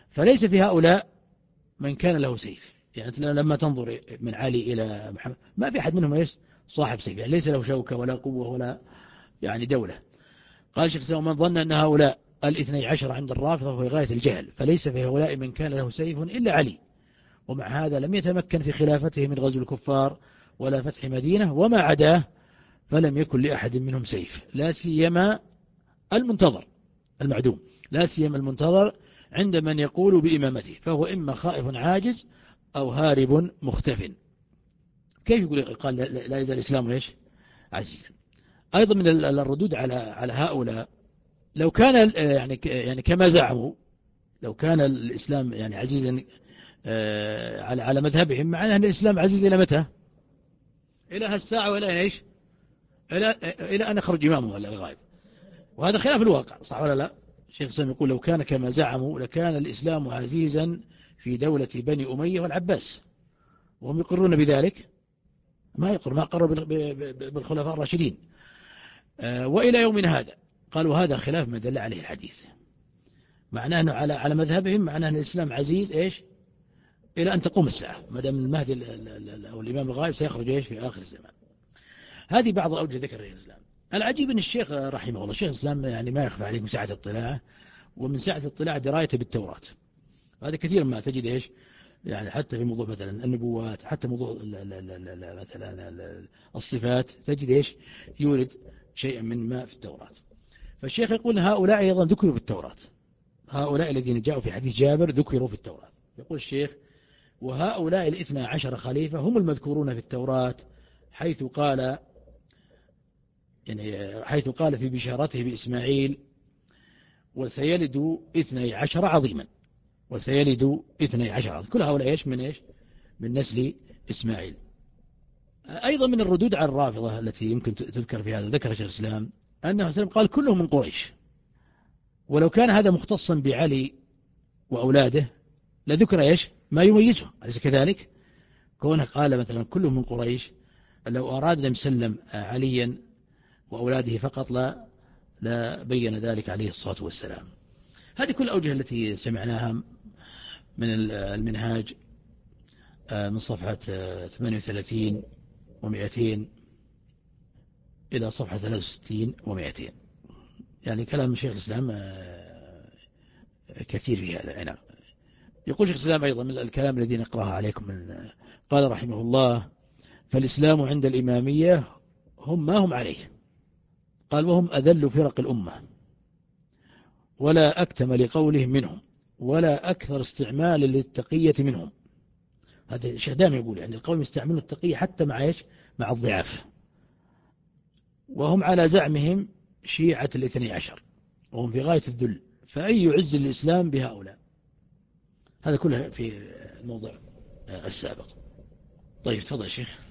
فليس في هؤلاء من كان له سيف. يعني لما تنظر من علي إلى محمد ما في أحد منهم إيش صاحب سيف، يعني ليس له شوكة ولا قوة ولا يعني دولة. قال شيخ الإسلام: من ظن أن هؤلاء الاثني عشر عند الرافضة في غاية الجهل، فليس في هؤلاء من كان له سيف إلا علي، ومع هذا لم يتمكن في خلافته من غزو الكفار ولا فتح مدينة، وما عداه فلم يكن لأحد منهم سيف، لا سيما المنتظر المعدوم، لا سيما المنتظر عند من يقول بإمامته، فهو إما خائف عاجز أو هارب مختف. كيف يقول؟ قال لا يزال الإسلام إيش عزيزا. أيضا من الردود على على هؤلاء: لو كان يعني يعني كما زعموا، لو كان الإسلام يعني عزيزا على على مذهبهم، معناه أن الإسلام عزيز إلى متى؟ إلى هالساعة، وإلى إيش؟ إلى إلى أن يخرج إمامه ولا الغائب. وهذا خلاف الواقع، صح ولا لا؟ شيخ الإسلام يقول: لو كان كما زعموا لكان الإسلام عزيزا في دولة بني أمية والعباس، وهم يقرون بذلك، ما يقر ما قروا بالخلفاء الراشدين. وإلى يومنا هذا قالوا هذا خلاف ما دل عليه الحديث، معناه أنه على على مذهبهم معناه أن الإسلام عزيز إيش إلى أن تقوم الساعة، ما دام المهدي أو الإمام الغائب سيخرج إيش في آخر الزمان. هذه بعض الأوجه ذكر الإسلام. العجيب أن الشيخ رحمه الله، الشيخ الإسلام يعني ما يخفى عليه من سعة اطلاعه ومن سعة اطلاع درايته بالتوراة. هذا كثير ما تجد إيش يعني حتى في موضوع مثلا النبوات، حتى موضوع مثلا الصفات، تجد إيش يورد شيئا من ما في التوراة. فالشيخ يقول: هؤلاء أيضا ذكروا في التوراة، هؤلاء الذين جاءوا في حديث جابر ذكروا في التوراة. يقول الشيخ: وهؤلاء الاثنى عشر خليفة هم المذكورون في التوراة، حيث قال يعني حيث قال في بشارته بإسماعيل: وسيلد اثني عشر عظيما، وسيلد اثني عشر عظيما. كل هؤلاء إيش من إيش من نسل إسماعيل. أيضا من الردود على الرافضة التي يمكن تذكر في هذا، ذكر شيخ الإسلام أنه قال: كلهم من قريش، ولو كان هذا مختصا بعلي وأولاده لذكر إيش ما يميزهم، أليس كذلك؟ كونه قال مثلا كلهم من قريش، لو أراد أن يسلم عليا وأولاده فقط لا لا بين ذلك عليه الصلاة والسلام. هذه كل الأوجه التي سمعناها من المنهاج من صفحة ثمانية وثلاثين ومئتين إلى صفحة ثلاثة وستين ومئتين. يعني كلام شيخ الإسلام كثير في هذا. نعم. يقول شيخ الإسلام أيضا من الكلام الذي نقرأه عليكم من قال رحمه الله: فالإسلام عند الإمامية هم ما هم عليه، قال: وهم أذل فرق الأمة، ولا أكتم لقولهم منهم، ولا أكثر استعمال للتقية منهم. هذا الشيخ دائما يقول يعني القوم يستعملون التقية حتى مع إيش مع الضعاف. وهم على زعمهم شيعة الاثني عشر، وهم في غاية الذل، فأي عز الإسلام بهؤلاء. هذا كله في الموضوع السابق. طيب تفضل يا شيخ.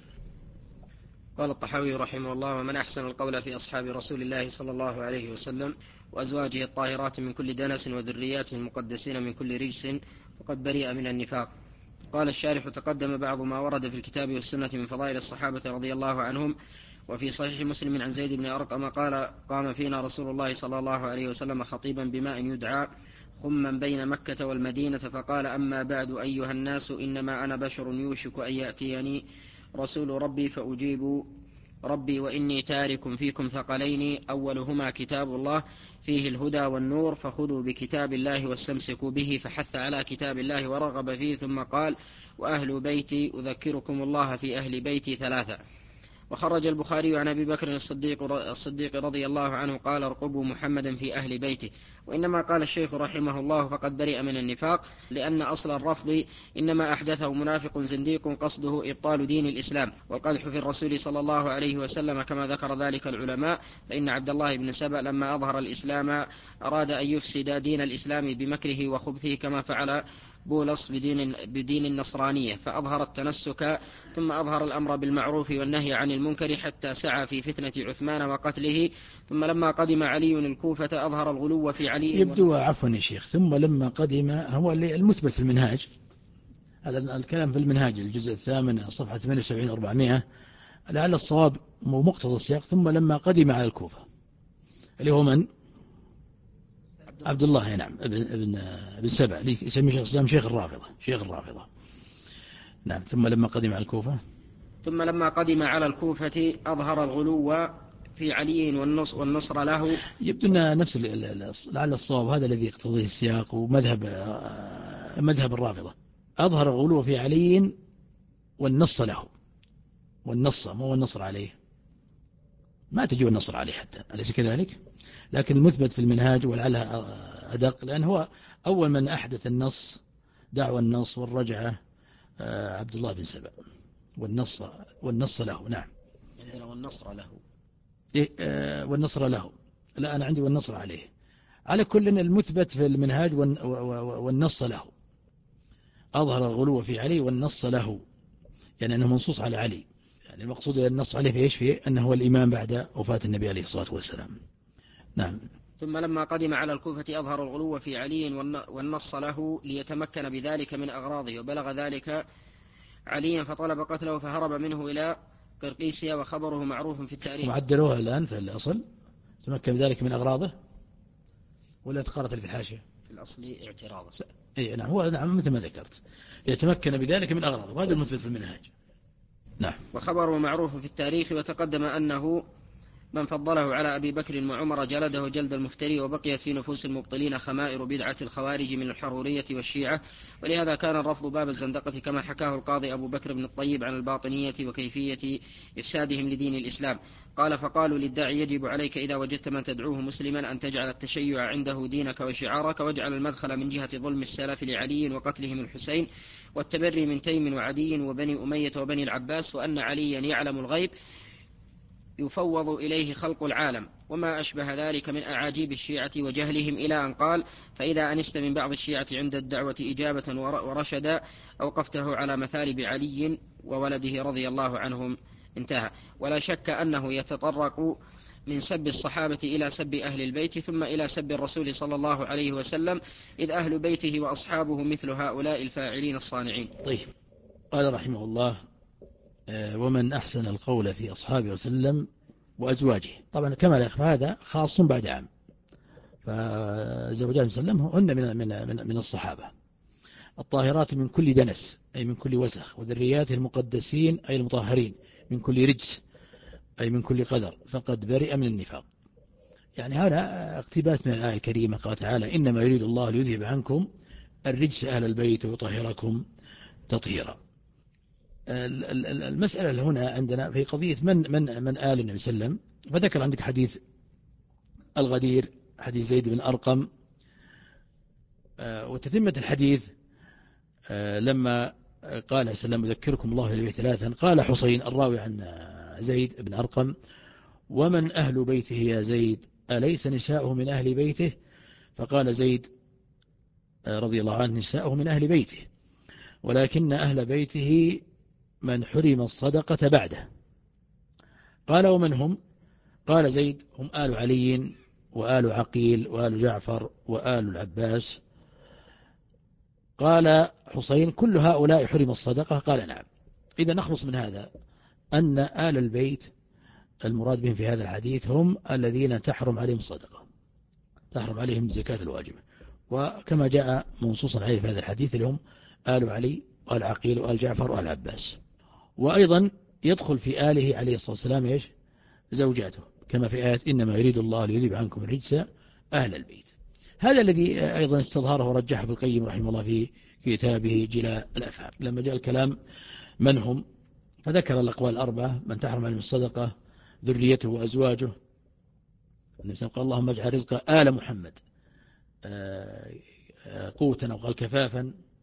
قال الطحاوي رحمه الله: ومن أحسن القول في أصحاب رسول الله صلى الله عليه وسلم وأزواجه الطاهرات من كل دنس وذرياته المقدسين من كل رجس فقد برئ من النفاق. قال الشارح: تقدم بعض ما ورد في الكتاب والسنة من فضائل الصحابة رضي الله عنهم. وفي صحيح مسلم عن زيد بن أرقم قال: قام فينا رسول الله صلى الله عليه وسلم خطيبا بماء يدعى خما بين مكة والمدينة، فقال: أما بعد أيها الناس، إنما أنا بشر يوشك أن يأتيني رسول ربي فأجيب ربي، وإني تارك فيكم ثقلين، أولهما كتاب الله فيه الهدى والنور، فخذوا بكتاب الله واستمسكوا به، فحث على كتاب الله ورغب فيه، ثم قال: وأهل بيتي أذكركم الله في أهل بيتي ثلاثة. وخرج البخاري عن أبي بكر الصديق, الصديق رضي الله عنه قال: ارقبوا محمدا في أهل بيته. وإنما قال الشيخ رحمه الله: فقد برئ من النفاق، لأن أصل الرفض إنما أحدثه منافق زنديق قصده إبطال دين الإسلام والقدح في الرسول صلى الله عليه وسلم، كما ذكر ذلك العلماء. فإن عبد الله بن سبأ لما أظهر الإسلام أراد أن يفسد دين الإسلام بمكره وخبثه، كما فعل بولس بدين, بدين النصرانية، فأظهر التنسك ثم أظهر الأمر بالمعروف والنهي عن المنكر، حتى سعى في فتنة عثمان وقتله. ثم لما قدم علي الكوفة أظهر الغلو في علي. يبدو عفوا يا شيخ، ثم لما قدم هو المثبت في المنهاج، هذا الكلام في المنهاج الجزء الثامن صفحة ثمانية وسبعين أربعمائة، لعل الصواب مقتضى السياق: ثم لما قدم على الكوفة، اللي هو من؟ عبد الله نعم ابن ابن ابن سبع يسميه شيخ الإسلام شيخ الرافضة شيخ الرافضة نعم. ثم لما قدم على الكوفة ثم لما قدم على الكوفة أظهر الغلو في علي والنصر, والنصر له. يبدو أن نفس لعل الصواب هذا الذي يقتضيه السياق ومذهب مذهب الرافضة. أظهر الغلو في علي والنص له، والنص مو النصر عليه، ما تجي النصر عليه حتى أليس كذلك؟ لكن المثبت في المنهاج ولعلها أدق، لأن هو أول من أحدث النص دعوى النص والرجعة عبد الله بن سبأ، والنص والنص له. نعم عندنا والنصر له إيه آه والنصر له، لا أنا عندي والنصر عليه. على كل المثبت في المنهاج والنص له. أظهر الغلو في علي والنص له، يعني أنه منصوص على علي، يعني المقصود النص عليه في إيش؟ في أنه هو الإمام بعد وفاة النبي عليه الصلاة والسلام. نعم. ثم لما قدم على الكوفة أظهر الغلو في علي والنص له ليتمكن بذلك من أغراضه، وبلغ ذلك عليا فطلب قتله فهرب منه إلى قرقيسيا، وخبره معروف في التاريخ. وعدلوها الآن في الأصل تمكن بذلك من أغراضه ولا تقارت في الحاشية؟ في الأصل اعتراضه. س... أي نعم هو نعم مثل ما ذكرت يتمكن بذلك من أغراضه، وهذا المثبت في المنهاج. نعم. وخبره معروف في التاريخ، وتقدم أنه من فضله على أبي بكر وعمر جلده جلد المفتري، وبقيت في نفوس المبطلين خمائر بدعة الخوارج من الحرورية والشيعة، ولهذا كان الرفض باب الزندقة، كما حكاه القاضي أبو بكر بن الطيب عن الباطنية وكيفية إفسادهم لدين الإسلام. قال: فقالوا للداعي: يجب عليك إذا وجدت من تدعوه مسلما أن تجعل التشيع عنده دينك وشعارك، واجعل المدخل من جهة ظلم السلف لعلي وقتلهم الحسين، والتبري من تيم وعدي وبني أمية وبني العباس، وأن عليا يعلم الغيب يفوض إليه خلق العالم، وما أشبه ذلك من أعاجيب الشيعة وجهلهم، إلى أن قال: فإذا أنست من بعض الشيعة عند الدعوة إجابة ورشدا أوقفته على مثالب علي وولده رضي الله عنهم. انتهى. ولا شك أنه يتطرق من سب الصحابة إلى سب أهل البيت، ثم إلى سب الرسول صلى الله عليه وسلم، إذ أهل بيته وأصحابه مثل هؤلاء الفاعلين الصانعين. طيب، قال رحمه الله: ومن أحسن القول في أصحابه وسلم وأزواجه. طبعا كما يخفى هذا خاص بعد عام، فزوجات وسلم هن من, من, من, من الصحابة الطاهرات من كل دنس أي من كل وسخ، وذرياته المقدسين أي المطهرين من كل رجس أي من كل قدر، فقد برئ من النفاق. يعني هذا اقتباس من الآية الكريمة، قال تعالى: إنما يريد الله ليذهب عنكم الرجس أهل البيت ويطهركم تطهيرا. المسألة هنا عندنا في قضية من من من آل النبي صلى الله عليه وسلم، فذكر عندك حديث الغدير، حديث زيد بن أرقم، وتتمة الحديث لما قال سلام: أذكركم الله في البيت ثلاثا. قال حسين الراوي عن زيد بن أرقم: ومن أهل بيته يا زيد؟ أليس نساؤه من أهل بيته؟ فقال زيد رضي الله عنه: نساؤه من أهل بيته، ولكن أهل بيته من حرم الصدقة بعده. قال: ومن هم؟ قال زيد: هم آل علي وآل عقيل وآل جعفر وآل العباس. قال حسين: كل هؤلاء حرم الصدقة؟ قال: نعم. إذا نخلص من هذا أن آل البيت المراد بهم في هذا الحديث هم الذين تحرم عليهم الصدقة، تحرم عليهم الزكاة الواجبة، وكما جاء منصوصا عليه في هذا الحديث لهم آل علي وآل عقيل وآل جعفر وآل عباس. وأيضا يدخل في آله عليه الصلاة والسلام إيش؟ زوجاته، كما في آية: إنما يريد الله ليذهب عنكم الرجس أهل البيت. هذا الذي أيضا استظهره ورجحه ابن القيم رحمه الله في كتابه جلاء الأفهام، لما جاء الكلام من هم، فذكر الأقوال الأربعة: من تحرم عليهم الصدقة، ذريته وأزواجه. النبي صلى الله عليه وسلم قال: اللهم اجعل رزق آل محمد قوتا، أو قال كفافا.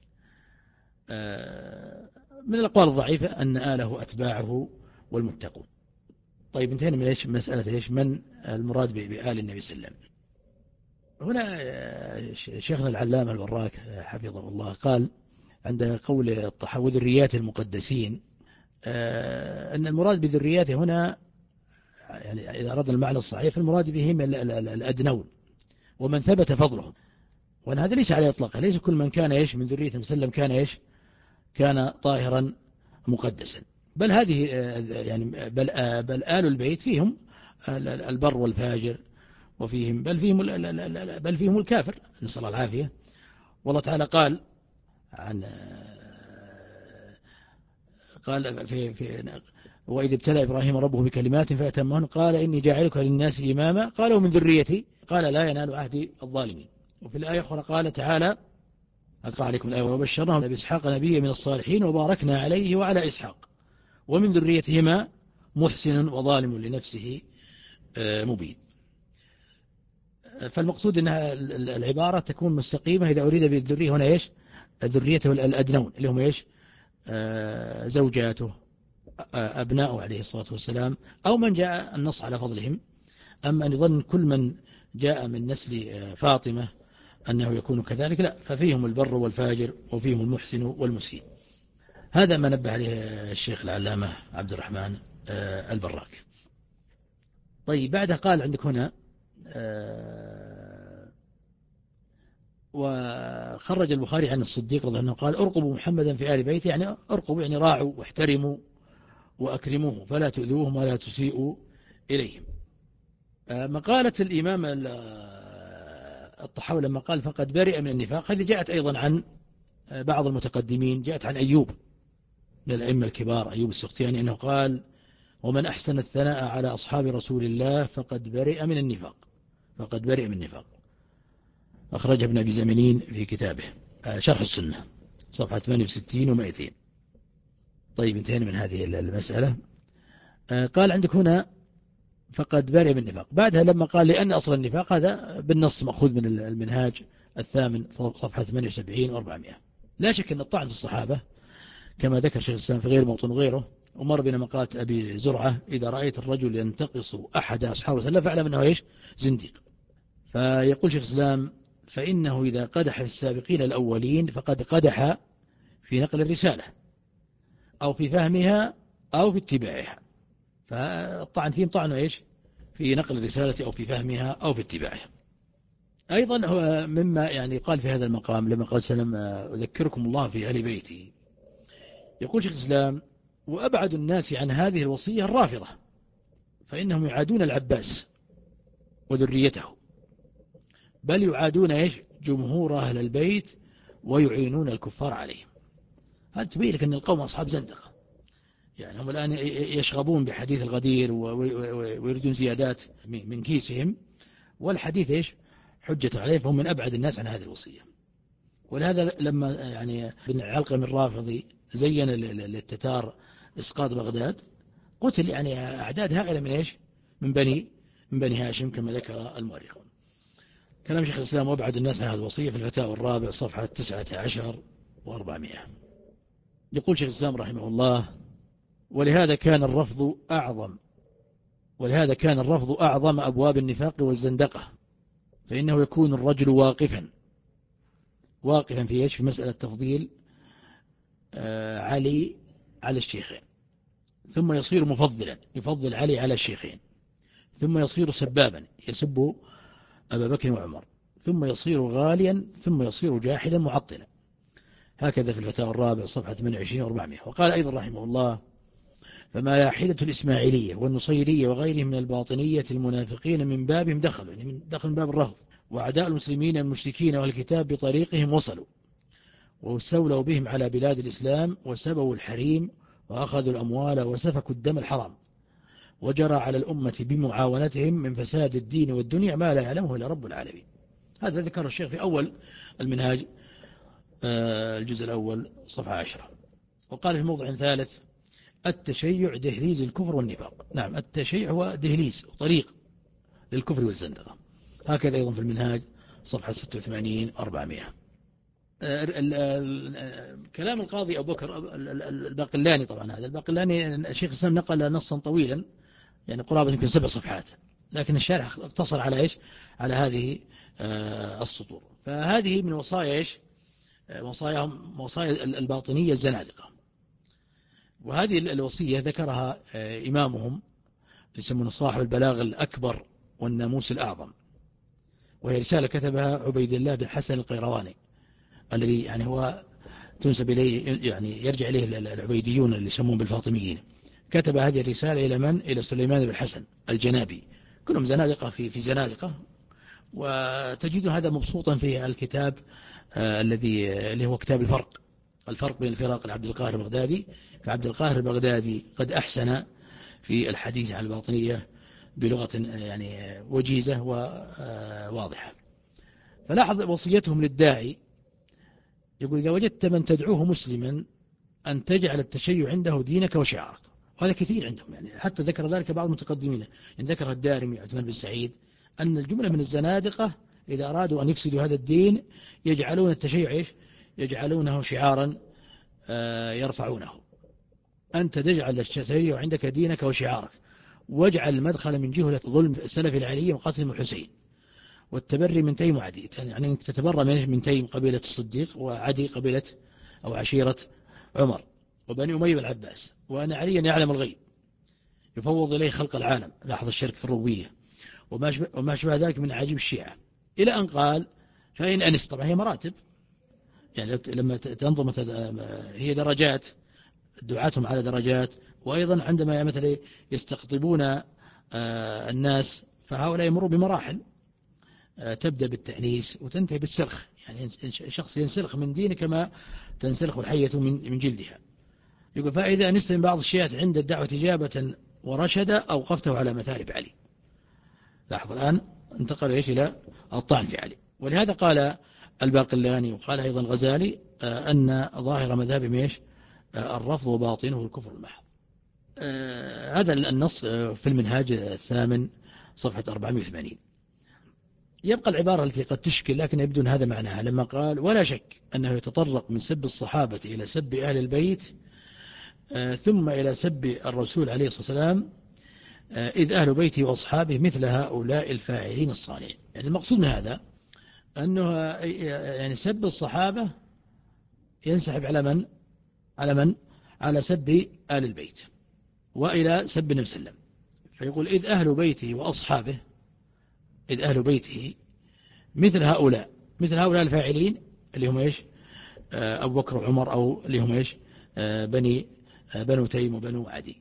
من الأقوال الضعيفة أن آله أتباعه والمتقون. طيب، انتهينا من إيش؟ مسألة إيش؟ من المراد بآل النبي صلى الله عليه وسلم. هنا شيخنا العلامة البراك حفظه الله قال عند قول الطحاوي: ذريات المقدسين، أن المراد بذرياته هنا، يعني إذا أردنا المعنى الصحيح، فالمراد بهم الأدنون ومن ثبت فضلهم، وأن هذا ليس عليه إطلاقا، ليس كل من كان إيش من ذرية مسلم كان إيش كان طاهرا مقدسا، بل هذه يعني بل, بل آل البيت فيهم البر والفاجر وفيهم بل فيهم بل فيهم الكافر، نسأل الله العافية. والله تعالى قال عن قال في في وإذ ابتلى إبراهيم ربه بكلمات فأتمهن قال إني جاعلك للناس إماما قال ومن ذريتي قال لا ينال عهد الظالمين. وفي الآية أخرى قال تعالى أقرأ عليكم الآية وبشرناه بإسحاق نبيا من الصالحين وباركنا عليه وعلى إسحاق ومن ذريتهما محسن وظالم لنفسه مبين. فالمقصود أنها العبارة تكون مستقيمة إذا أريد بالذرية هنا إيش؟ ذريته الأدنون اللي هم إيش؟ زوجاته أبناؤه عليه الصلاة والسلام أو من جاء النص على فضلهم. أما أن يظن كل من جاء من نسل فاطمة أنه يكون كذلك، لا، ففيهم البر والفاجر وفيهم المحسن والمسيء. هذا ما نبه عليه الشيخ العلامة عبد الرحمن البراك. طيب بعدها قال عندك هنا وخرج البخاري عن الصديق رضي الله عنه قال ارقبوا محمدا في آل بيته، يعني ارقبوا يعني راعوا واحترموا وأكرموه فلا تؤذوهم ولا تسيئوا إليهم. مقالة الإمام الطحاوي لما قال فقد برئ من النفاق هذه جاءت أيضا عن بعض المتقدمين، جاءت عن أيوب من الأئمة الكبار أيوب السختياني أنه قال ومن أحسن الثناء على أصحاب رسول الله فقد برئ من النفاق، فقد برئ من النفاق. أخرجه ابن أبي زمنين في كتابه شرح السنة صفحة ثمانية وستين ومائتين. طيب انتهينا من هذه المسألة. قال عندك هنا فقد برئ من النفاق، بعدها لما قال لأن أصل النفاق هذا بالنص مأخوذ من المنهاج الثامن صفحة ثمانية وسبعين وأربعمائة. لا شك أن الطعن في الصحابة كما ذكر شيخ الإسلام في غير موطن غيره ومر بنا مقالة أبي زرعة إذا رأيت الرجل ينتقص أحد أصحابه صلى الله عليه وسلم فاعلم أنه إيش؟ زنديق. فيقول شيخ الإسلام فإنه إذا قدح في السابقين الأولين فقد قدح في نقل الرسالة أو في فهمها أو في اتباعها، فالطعن فيهم طعن إيش؟ في نقل الرسالة أو في فهمها أو في اتباعها. أيضا هو مما يعني قال في هذا المقام لما قال سلم أذكركم الله في أهل بيتي، يقول شيخ الإسلام وأبعد الناس عن هذه الوصية الرافضة فإنهم يعادون العباس وذريته، بل يعادون إيش؟ جمهور أهل البيت ويعينون الكفار عليهم. هذا تبين لك أن القوم أصحاب زندقة، يعني هم الآن يشغبون بحديث الغدير ويريدون زيادات من كيسهم، والحديث إيش؟ حجة عليه، فهم من أبعد الناس عن هذه الوصية. ولهذا لما يعني بن علقم الرافضي زين للتتار إسقاط بغداد قتل يعني أعداد هائلة من إيش؟ من بني من بني هاشم كما ذكر المؤرخون. كلام شيخ الإسلام وأبعد الناس عن هذه الوصية في الفتاوى الرابع صفحة تسعة عشر وأربعمائة. يقول شيخ الإسلام رحمه الله ولهذا كان الرفض أعظم ولهذا كان الرفض أعظم أبواب النفاق والزندقة، فإنه يكون الرجل واقفا واقفا في إيش؟ في مسألة تفضيل آه علي على الشيخين، ثم يصير مفضلا يفضل علي على الشيخين، ثم يصير سبابا يسب أبا بكر وعمر، ثم يصير غاليا، ثم يصير جاحدا معطلا. هكذا في الفتاوى الرابع صفحة ثمانية وعشرين وأربعمائة. وقال أيضا رحمه الله فما لاحدة الإسماعيلية والنصيرية وغيرهم من الباطنية المنافقين من بابهم دخلوا، يعني من دخل من باب الرفض، وأعداء المسلمين المشركين والكتاب بطريقهم وصلوا واستولوا بهم على بلاد الإسلام وسبوا الحريم وأخذوا الأموال وسفكوا الدم الحرام، وجرى على الأمة بمعاونتهم من فساد الدين والدنيا ما لا يعلمه إلا رب العالمين. هذا ذكر الشيخ في أول المنهاج الجزء الأول صفحة عشرة. وقال في موضع ثالث التشيع دهليز الكفر والنفاق. نعم، التشيع هو دهليز وطريق للكفر والزندقة. هكذا أيضا في المنهاج صفحة ستة وثمانين أربعمائة. كلام القاضي أبو بكر الباقلاني، طبعا هذا الباقلاني الشيخ الإسلام نقل نصا طويلا يعني قرابة يمكن سبع صفحات، لكن الشارح اقتصر على إيش؟ على هذه السطور. فهذه من وصايا إيش؟ وصاياهم وصايا الباطنية الزنادقة. وهذه الوصية ذكرها إمامهم يسمونه صاحب البلاغ الأكبر والناموس الأعظم، وهي رسالة كتبها عبيد الله بن حسن القيرواني الذي يعني هو تنسب إليه، يعني يرجع إليه العبيديون اللي يسمون بالفاطميين. كتب هذه الرسالة إلى من؟ إلى سليمان بن الحسن الجنابي كلهم زنادقة في في زنادقة. وتجد هذا مبسوطا في الكتاب آه الذي اللي هو كتاب الفرق الفرق بين الفرق لعبد القاهر البغدادي. فعبد القاهر البغدادي قد أحسن في الحديث عن الباطنية بلغة يعني وجيزة وواضحة. فلاحظ وصيتهم للداعي، يقول: إذا وجدت من تدعوه مسلما أن تجعل التشيع عنده دينك وشعارك. وهذا كثير عندهم، يعني حتى ذكر ذلك بعض المتقدمين، يعني ذكر الدارمي عثمان بن سعيد أن الجملة من الزنادقة إذا أرادوا أن يفسدوا هذا الدين يجعلون التشيع إيش؟ يجعلونه شعارا يرفعونه. أنت تجعل التشيع عندك دينك وشعارك، واجعل المدخل من جهة ظلم السلف العلي وقتل الحسين والتبري من تيم وعدي، يعني أنك تتبرى من تيم قبيلة الصديق وعدي قبيلة أو عشيرة عمر وبني أمية والعباس، وأن عليا يعلم الغيب يفوض إليه خلق العالم. لاحظ الشرك في الربوبية وما شبه ذلك من عجيب الشيعة، إلى أن قال: فإن أنس، طبعا هي مراتب، يعني لما تنظم هي درجات، دعاتهم على درجات. وأيضا عندما مثلا يستقطبون الناس فهؤلاء يمروا بمراحل، تبدأ بالتأنيس وتنتهي بالسلخ، يعني شخص ينسلخ من دينه كما تنسلخ الحية من جلدها. يقول: فإذا أنست من بعض الشيعة عند الدعوة إجابة ورشد أوقفته على مثالب علي. لاحظ الآن انتقل إيش إلى الطعن في علي. ولهذا قال الباقلاني وقال أيضا الغزالي أن ظاهر مذهب إيش؟ الرفض وباطنه الكفر المحض. هذا النص في المنهاج الثامن صفحة أربعمائة وثمانين. يبقى العبارة التي قد تشكل لكن يبدو أن هذا معناها، لما قال: ولا شك أنه يتطرق من سب الصحابة إلى سب أهل البيت ثم إلى سب الرسول عليه الصلاة والسلام، إذ أهل بيته وأصحابه مثل هؤلاء الفاعلين الصالحين. يعني المقصود من هذا أنه يعني سب الصحابة ينسحب على من؟ على من؟ على سب آل البيت وإلى سب النبي صلى الله عليه وسلم. فيقول: إذ أهل بيته وأصحابه، إذ أهل بيته مثل هؤلاء مثل هؤلاء الفاعلين اللي هم إيش؟ أبو بكر وعمر، أو اللي هم إيش؟ بني بنو تيم وبنو عدي.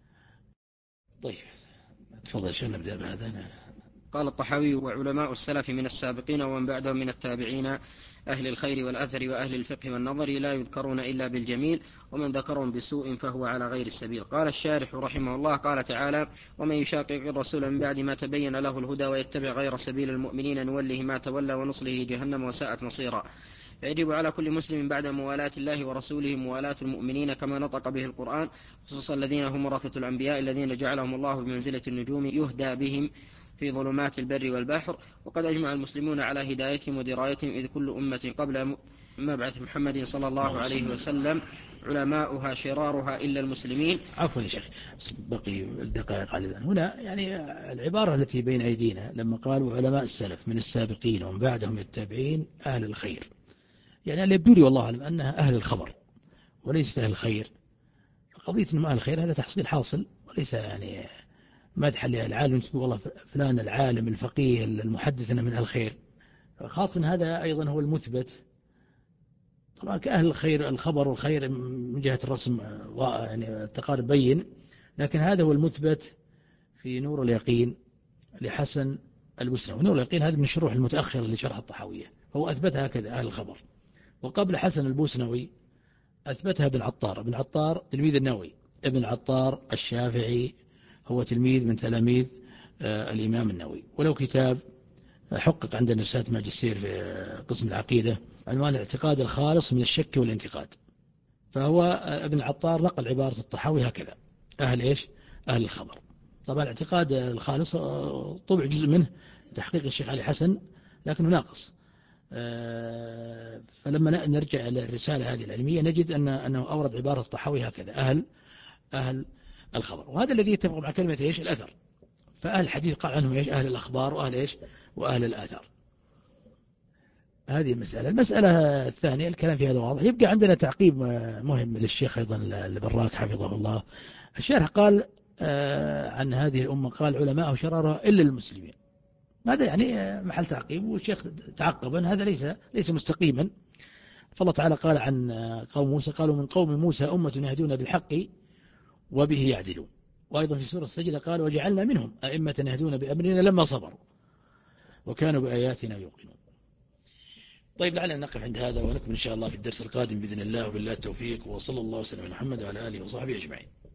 طيب تفضل شو نبدأ بهذا. قال الطحاوي: وعلماء السلف من السابقين ومن بعدهم من التابعين أهل الخير والأثر وأهل الفقه والنظر لا يذكرون إلا بالجميل، ومن ذكرهم بسوء فهو على غير السبيل. قال الشارح رحمه الله: قال تعالى: ومن يشاقق الرسول من بعد ما تبين له الهدى ويتبع غير سبيل المؤمنين نوله ما تولى ونصله جهنم وساءت مصيرا. فيجب على كل مسلم بعد موالاة الله ورسوله موالاة المؤمنين كما نطق به القرآن، خصوصا الذين هم ورثة الأنبياء الذين جعلهم الله بمنزلة النجوم يهدى بهم في ظلمات البر والبحر. وقد أجمع المسلمون على هدايتهم ودرايتهم، إذ كل أمة قبل مبعث محمد صلى الله عليه وسلم علماؤها شرارها إلا المسلمين. عفوا يا شيخ، بقي الدقائق على ذلك. هنا يعني العبارة التي بين أيدينا لما قالوا علماء السلف من السابقين ومن بعدهم التابعين أهل الخير، يعني اللي يبدو لي والله أعلم أنها أهل الخبر وليست أهل الخير. قضية أنهم أهل الخير هذا تحصيل حاصل، وليس يعني مدحا للعالم تقول والله فلان العالم الفقيه المحدث من أهل الخير، خاصة هذا أيضا هو المثبت. طبعا كأهل الخير الخبر والخير من جهة الرسم يعني التقارب بين، لكن هذا هو المثبت في نور اليقين لحسن البسنوي. نور اليقين هذا من الشروح المتأخرة لشرح الطحاوية، هو أثبتها هكذا أهل الخبر. وقبل حسن البوسنوي أثبتها ابن عطار. ابن عطار تلميذ النووي، ابن عطار الشافعي هو تلميذ من تلاميذ الإمام النووي، ولو كتاب حقق عندنا رسالة ماجستير في قسم العقيدة عنوان الاعتقاد الخالص من الشك والانتقاد. فهو ابن عطار نقل عبارة الطحاوي هكذا: أهل إيش؟ أهل الخبر. طبعا الاعتقاد الخالص طبع جزء منه تحقيق الشيخ علي حسن لكنه ناقص. فلما نرجع إلى الرسالة هذه العلمية نجد أن أنه أورد عبارة الطحاوي هكذا: أهل أهل الخبر. وهذا الذي يتفق مع كلمة إيش؟ الأثر. فأهل الحديث قال عنهم إيش؟ أهل الأخبار وأهل إيش؟ وأهل الآثار. هذه المسألة. المسألة الثانية الكلام في هذا واضح. يبقى عندنا تعقيب مهم للشيخ أيضا البراك حفظه الله. الشارح قال عن هذه الأمة قال علماء شرارها إلا المسلمين. هذا يعني محل تعقيب، والشيخ تعقب أن هذا ليس ليس مستقيما. فالله تعالى قال عن قوم موسى: قالوا من قوم موسى أمة يهدون بالحق وبه يعدلون. وأيضا في سورة السجدة قال وجعلنا منهم أئمة يهدون بأمرنا لما صبروا وكانوا بآياتنا يوقنون. طيب لعلنا نقف عند هذا ونكمل إن شاء الله في الدرس القادم بإذن الله، وبالله التوفيق، وصلى الله وسلم على محمد وعلى آله وصحبه أجمعين.